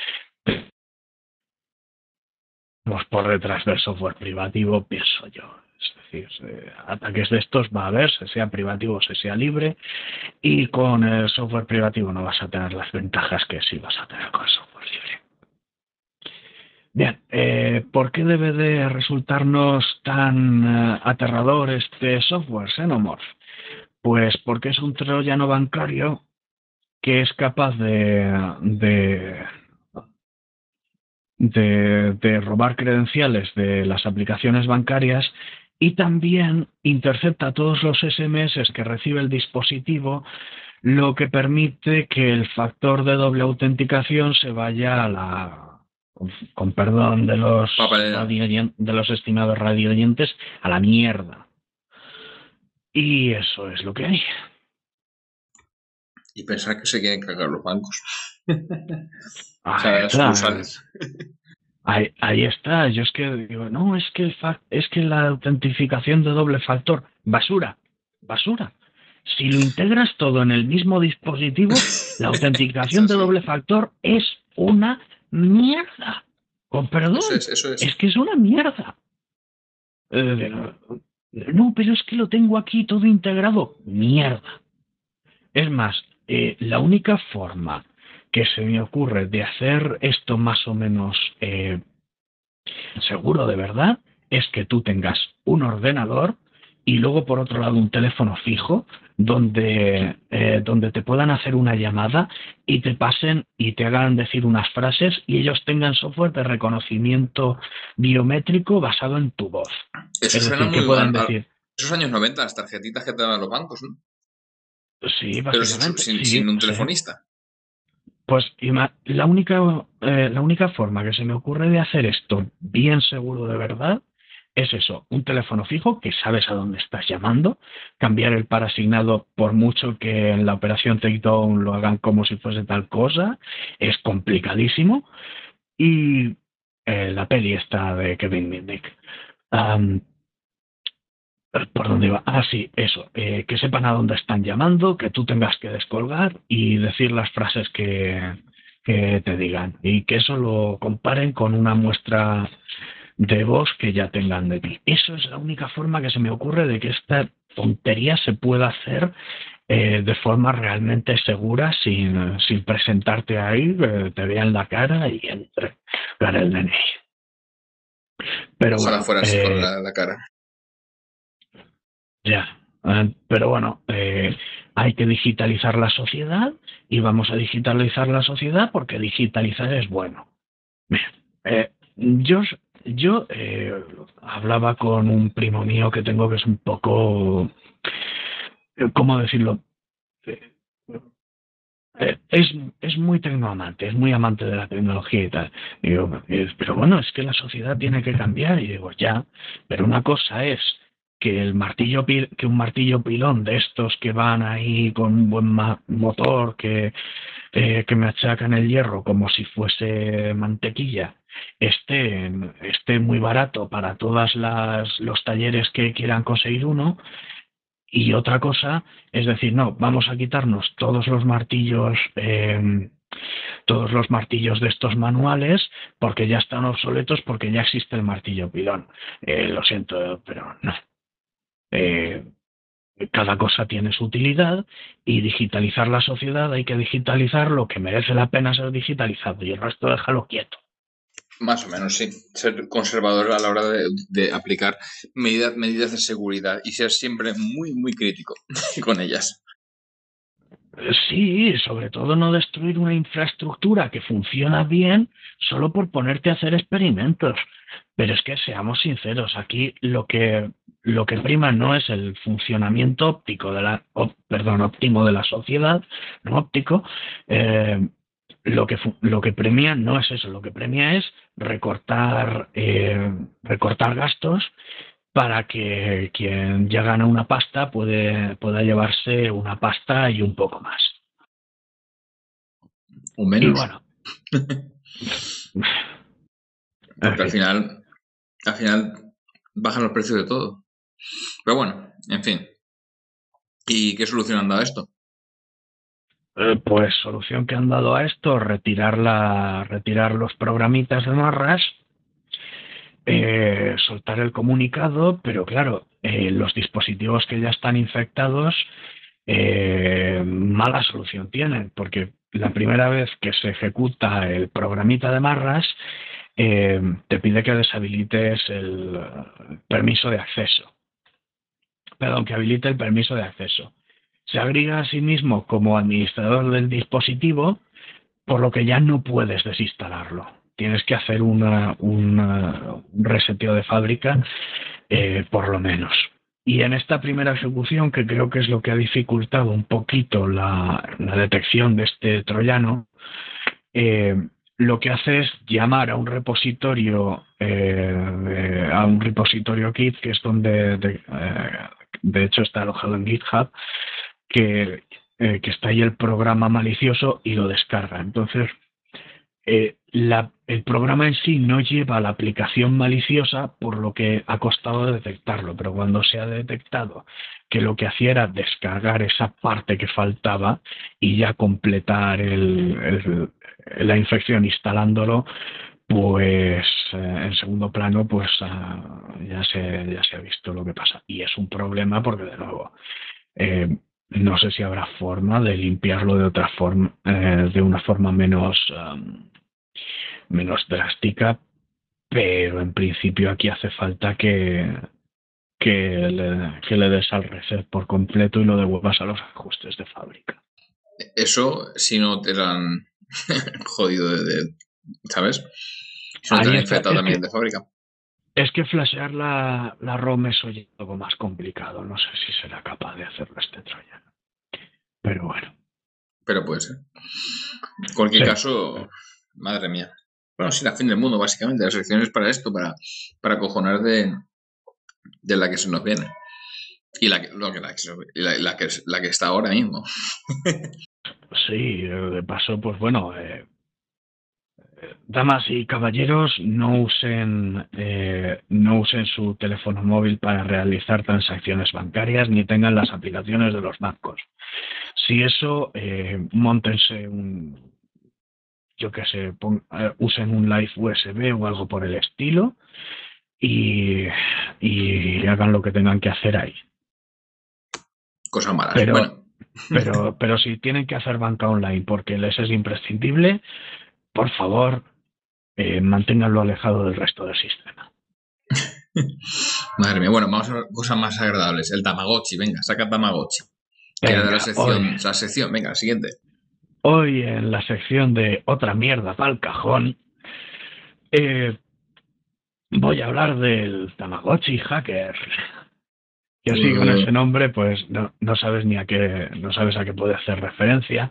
F: Vamos por detrás del software privativo, pienso yo. Es decir, ataques de estos va a haber, se sea privativo o se sea libre, y con el software privativo no vas a tener las ventajas que sí vas a tener con el software libre. Bien, ¿por qué debe de resultarnos tan aterrador este software, Xenomorph? Pues porque es un troyano bancario que es capaz de robar credenciales de las aplicaciones bancarias y también intercepta todos los SMS que recibe el dispositivo, lo que permite que el factor de doble autenticación se vaya a con perdón de los estimados radioyentes, a la mierda. Y eso es lo que hay.
C: Y pensar que se quieren cargar los bancos.
F: O
C: sea, las sucursales.
F: Ahí está. Yo es que digo, no, es que la autentificación de doble factor, basura. Si lo integras todo en el mismo dispositivo, la autenticación de doble factor es una mierda. Con perdón.
C: Eso es.
F: Es que es una mierda. No, pero es que lo tengo aquí todo integrado. Mierda. Es más, la única forma que se me ocurre de hacer esto más o menos seguro de verdad es que tú tengas un ordenador y luego por otro lado un teléfono fijo donde te puedan hacer una llamada y te pasen y te hagan decir unas frases y ellos tengan software de reconocimiento biométrico basado en tu voz.
C: Eso
F: es
C: suena
F: decir,
C: muy
F: puedan
C: mal.
F: decir,
C: esos años 90, las tarjetitas que te daban los bancos, ¿no?
F: Sí,
C: Pero
F: básicamente.
C: sin un telefonista.
F: Pues la única forma que se me ocurre de hacer esto bien seguro de verdad es eso, un teléfono fijo que sabes a dónde estás llamando, cambiar el parasignado por mucho que en la operación Takedown lo hagan como si fuese tal cosa, es complicadísimo. Y la peli está de Kevin Mitnick. ¿Por dónde va? Ah, sí, eso. Que sepan a dónde están llamando, que tú tengas que descolgar y decir las frases que te digan. Y que eso lo comparen con una muestra de voz que ya tengan de ti. Eso es la única forma que se me ocurre de que esta tontería se pueda hacer de forma realmente segura, sin presentarte ahí, te vean la cara y entre para el DNI. Pero
C: ojalá
F: bueno,
C: fuera así con la cara.
F: Ya, pero bueno, hay que digitalizar la sociedad y vamos a digitalizar la sociedad porque digitalizar es bueno. Yo hablaba con un primo mío que tengo que es un poco, ¿cómo decirlo? Es muy tecnoamante, es muy amante de la tecnología y tal. Digo, pero bueno, es que la sociedad tiene que cambiar. Y digo, ya, pero una cosa es que un martillo pilón de estos que van ahí con un buen motor que me achacan el hierro como si fuese mantequilla, esté muy barato para todos los talleres que quieran conseguir uno. Y otra cosa es decir, no, vamos a quitarnos todos los martillos de estos manuales porque ya están obsoletos, porque ya existe el martillo pilón. Lo siento, pero no. Cada cosa tiene su utilidad y digitalizar la sociedad hay que digitalizar lo que merece la pena ser digitalizado y el resto déjalo quieto.
C: Más o menos, sí. Ser conservador a la hora de aplicar medidas de seguridad y ser siempre muy, muy crítico con ellas.
F: Sí, sobre todo no destruir una infraestructura que funciona bien solo por ponerte a hacer experimentos. Pero es que seamos sinceros, aquí lo que prima no es el funcionamiento óptico óptimo de la sociedad, no óptico. eh, lo que premia no es eso, lo que premia es recortar gastos para que quien ya gana una pasta pueda llevarse una pasta y un poco más.
C: O
F: Y
C: menos.
F: bueno,
C: Porque
F: en fin.
C: al final bajan los precios de todo. Pero bueno, en fin. ¿Y qué solución han dado a esto?
F: Pues solución que han dado a esto, retirar los programitas de Marras, soltar el comunicado, pero claro, los dispositivos que ya están infectados, mala solución tienen, porque la primera vez que se ejecuta el programita de Marras, te pide que deshabilites el permiso de acceso. Perdón, que habilite el permiso de acceso. Se agrega a sí mismo como administrador del dispositivo, por lo que ya no puedes desinstalarlo. Tienes que hacer un reseteo de fábrica, por lo menos. Y en esta primera ejecución, que creo que es lo que ha dificultado un poquito la detección de este troyano, lo que hace es llamar a un repositorio Git, que es donde de hecho está alojado en GitHub, que está ahí el programa malicioso y lo descarga. Entonces, el programa en sí no lleva la aplicación maliciosa, por lo que ha costado detectarlo, pero cuando se ha detectado que lo que hacía era descargar esa parte que faltaba y ya completar la infección instalándolo, pues en segundo plano pues ya se ha visto lo que pasa. Y es un problema porque, de nuevo, no sé si habrá forma de limpiarlo de otra forma, de una forma menos drástica, pero en principio aquí hace falta que le des al reset por completo y lo devuelvas a los ajustes de fábrica.
C: Eso si no te lo han jodido ¿sabes? Si no te
F: Ahí
C: han
F: está.
C: infectado también de fábrica.
F: Es que flashear la ROM es hoy algo más complicado. No sé si será capaz de hacerlo este troyano. Pero bueno.
C: Pero puede ser. En cualquier
F: Sí.
C: caso, madre mía. Bueno, sí, la fin del mundo, básicamente. La sección es para esto, para acojonar de la que se nos viene. Y la que está ahora mismo.
F: Sí, de paso, pues bueno, damas y caballeros, no usen su teléfono móvil para realizar transacciones bancarias ni tengan las aplicaciones de los bancos. Si eso, móntense yo qué sé, usen un Live USB o algo por el estilo y hagan lo que tengan que hacer ahí.
C: Cosas malas.
F: Pero,
C: bueno.
F: pero si tienen que hacer banca online porque les es imprescindible, por favor, manténganlo alejado del resto del sistema.
C: Madre mía, bueno, vamos a ver cosas más agradables. El Tamagotchi, venga, saca Tamagotchi. Que era de la sección, venga, la siguiente.
F: Hoy en la sección de otra mierda pa'l cajón, voy a hablar del Tamagotchi Hacker. Y así con ese nombre, pues no sabes no sabes a qué puede hacer referencia.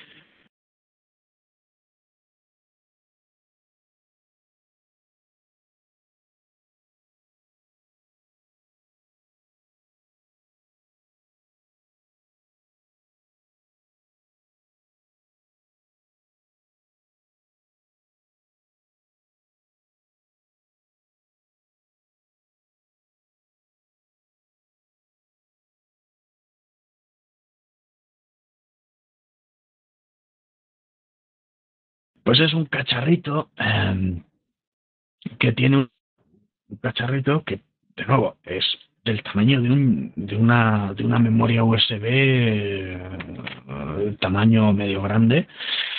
F: Pues es un cacharrito que tiene un cacharrito que, de nuevo, es del tamaño de una memoria USB, tamaño medio grande,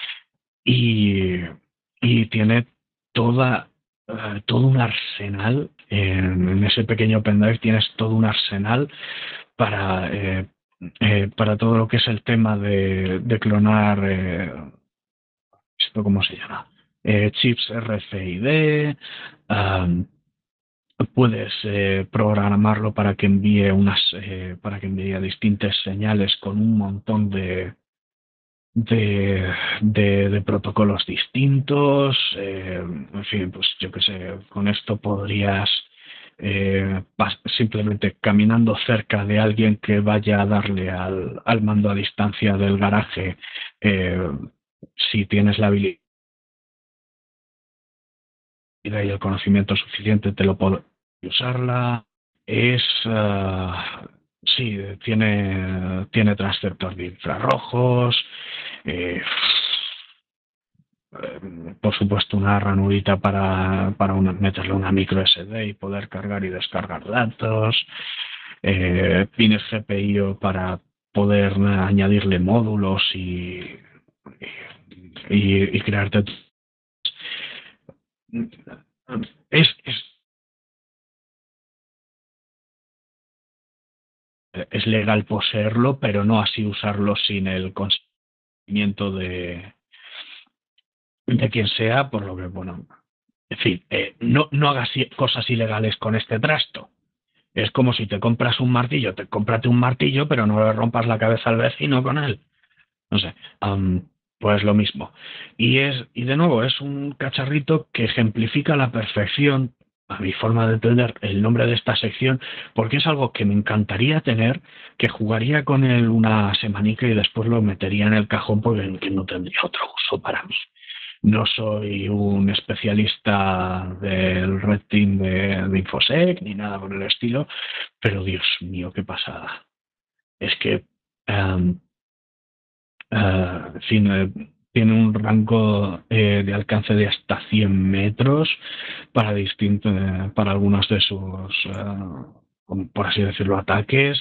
F: y tiene todo un arsenal. En ese pequeño pendrive tienes todo un arsenal para para todo lo que es el tema de clonar, ¿esto cómo se llama? Chips RFID. Puedes programarlo para que envíe distintas señales con un montón de protocolos distintos. En fin, pues yo qué sé, con esto podrías simplemente caminando cerca de alguien que vaya a darle al mando a distancia del garaje, si tienes la habilidad y el conocimiento suficiente, te lo puedo usarla. Sí, tiene transceptor de infrarrojos, por supuesto una ranurita para meterle una micro SD y poder cargar y descargar datos, pines GPIO para poder añadirle módulos y crearte. Es legal poseerlo, pero no así usarlo sin el consentimiento de quien sea, por lo que, bueno, en fin, no hagas cosas ilegales con este trasto. Es como si te compras un martillo, cómprate un martillo, pero no le rompas la cabeza al vecino con él. No sé, pues lo mismo. Y de nuevo, es un cacharrito que ejemplifica a la perfección, a mi forma de entender, el nombre de esta sección, porque es algo que me encantaría tener, que jugaría con él una semanica y después lo metería en el cajón porque no tendría otro uso para mí. No soy un especialista del Red Team de InfoSec ni nada por el estilo, pero Dios mío, qué pasada. Es que, en fin, tiene un rango de alcance de hasta 100 metros para algunos de sus, por así decirlo, ataques.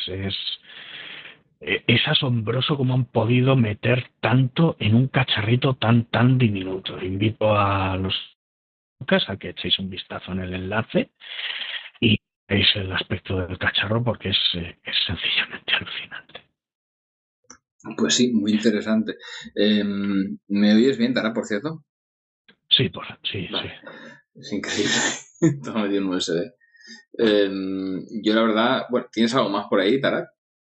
F: Es asombroso cómo han podido meter tanto en un cacharrito tan diminuto. Invito a los a que echéis un vistazo en el enlace y veis el aspecto del cacharro porque es sencillamente alucinante.
C: Pues sí, muy interesante. ¿Me oyes bien, Tara, por cierto?
F: Sí, sí, vale.
C: Sí. Es increíble. Todo metido en un USB. Yo la verdad... Bueno, ¿tienes algo más por ahí, Tara?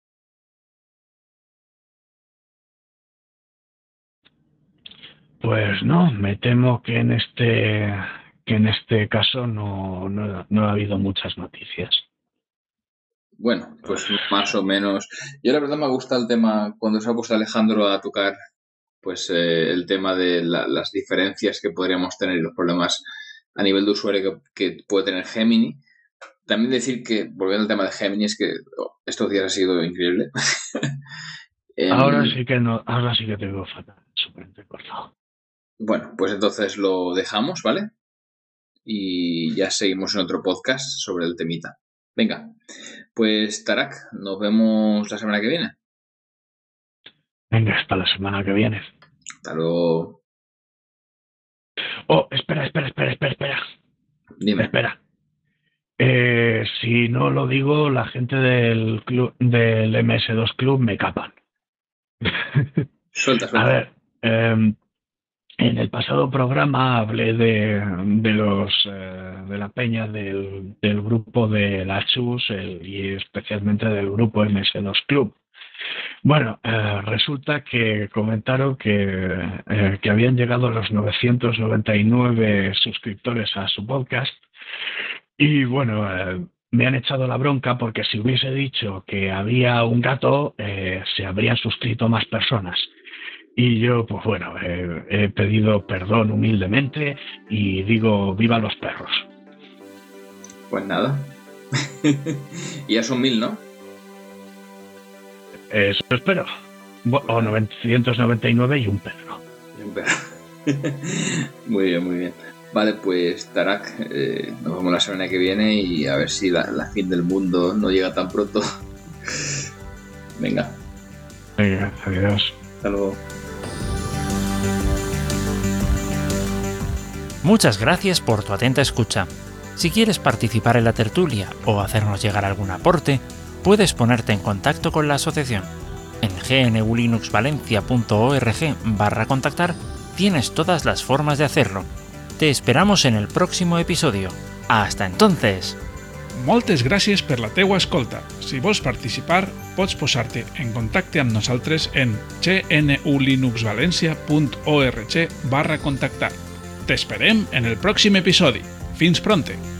F: Pues no, me temo que en este caso no ha habido muchas noticias.
C: Bueno, pues más o menos. Yo la verdad me gusta el tema, cuando se ha puesto Alejandro a tocar, pues el tema de las diferencias que podríamos tener y los problemas a nivel de usuario que puede tener Gemini. También decir que, volviendo al tema de Gemini, es que estos días ha sido increíble.
F: Ahora sí que te veo fatal, súper entrecortado.
C: Bueno, pues entonces lo dejamos, ¿vale? Y ya seguimos en otro podcast sobre el temita. Venga, pues Tarak, nos vemos la semana que viene.
F: Venga, hasta la semana que viene.
C: Hasta luego.
F: Oh, espera.
C: Dime.
F: Espera. Si no lo digo, la gente del MS2 Club me capan.
C: Suelta.
F: A ver, en el pasado programa hablé de la peña del grupo de la Chus y especialmente del grupo MS2 Club. Bueno, resulta que comentaron que habían llegado los 999 suscriptores a su podcast y bueno, me han echado la bronca porque si hubiese dicho que había un gato, se habrían suscrito más personas. Y yo, pues bueno, he pedido perdón humildemente y digo, ¡viva los perros!
C: Pues nada. Ya son 1000, ¿no?
F: Eso espero. O 999 y un perro.
C: Muy bien. Vale, pues Tarak, nos vemos la semana que viene y a ver si la fin del mundo no llega tan pronto. Venga.
F: Venga, adiós.
C: Hasta luego.
A: Muchas gracias por tu atenta escucha. Si quieres participar en la tertulia o hacernos llegar algún aporte, puedes ponerte en contacto con la asociación. En gnulinuxvalencia.org/contactar tienes todas las formas de hacerlo. Te esperamos en el próximo episodio. Hasta entonces!
B: Moltes gràcies per la teua escolta. Si vols participar, pots posar-te en contacte amb nosaltres en gnulinuxvalencia.org/contactar. T'esperem en el pròxim episodi. Fins pronte!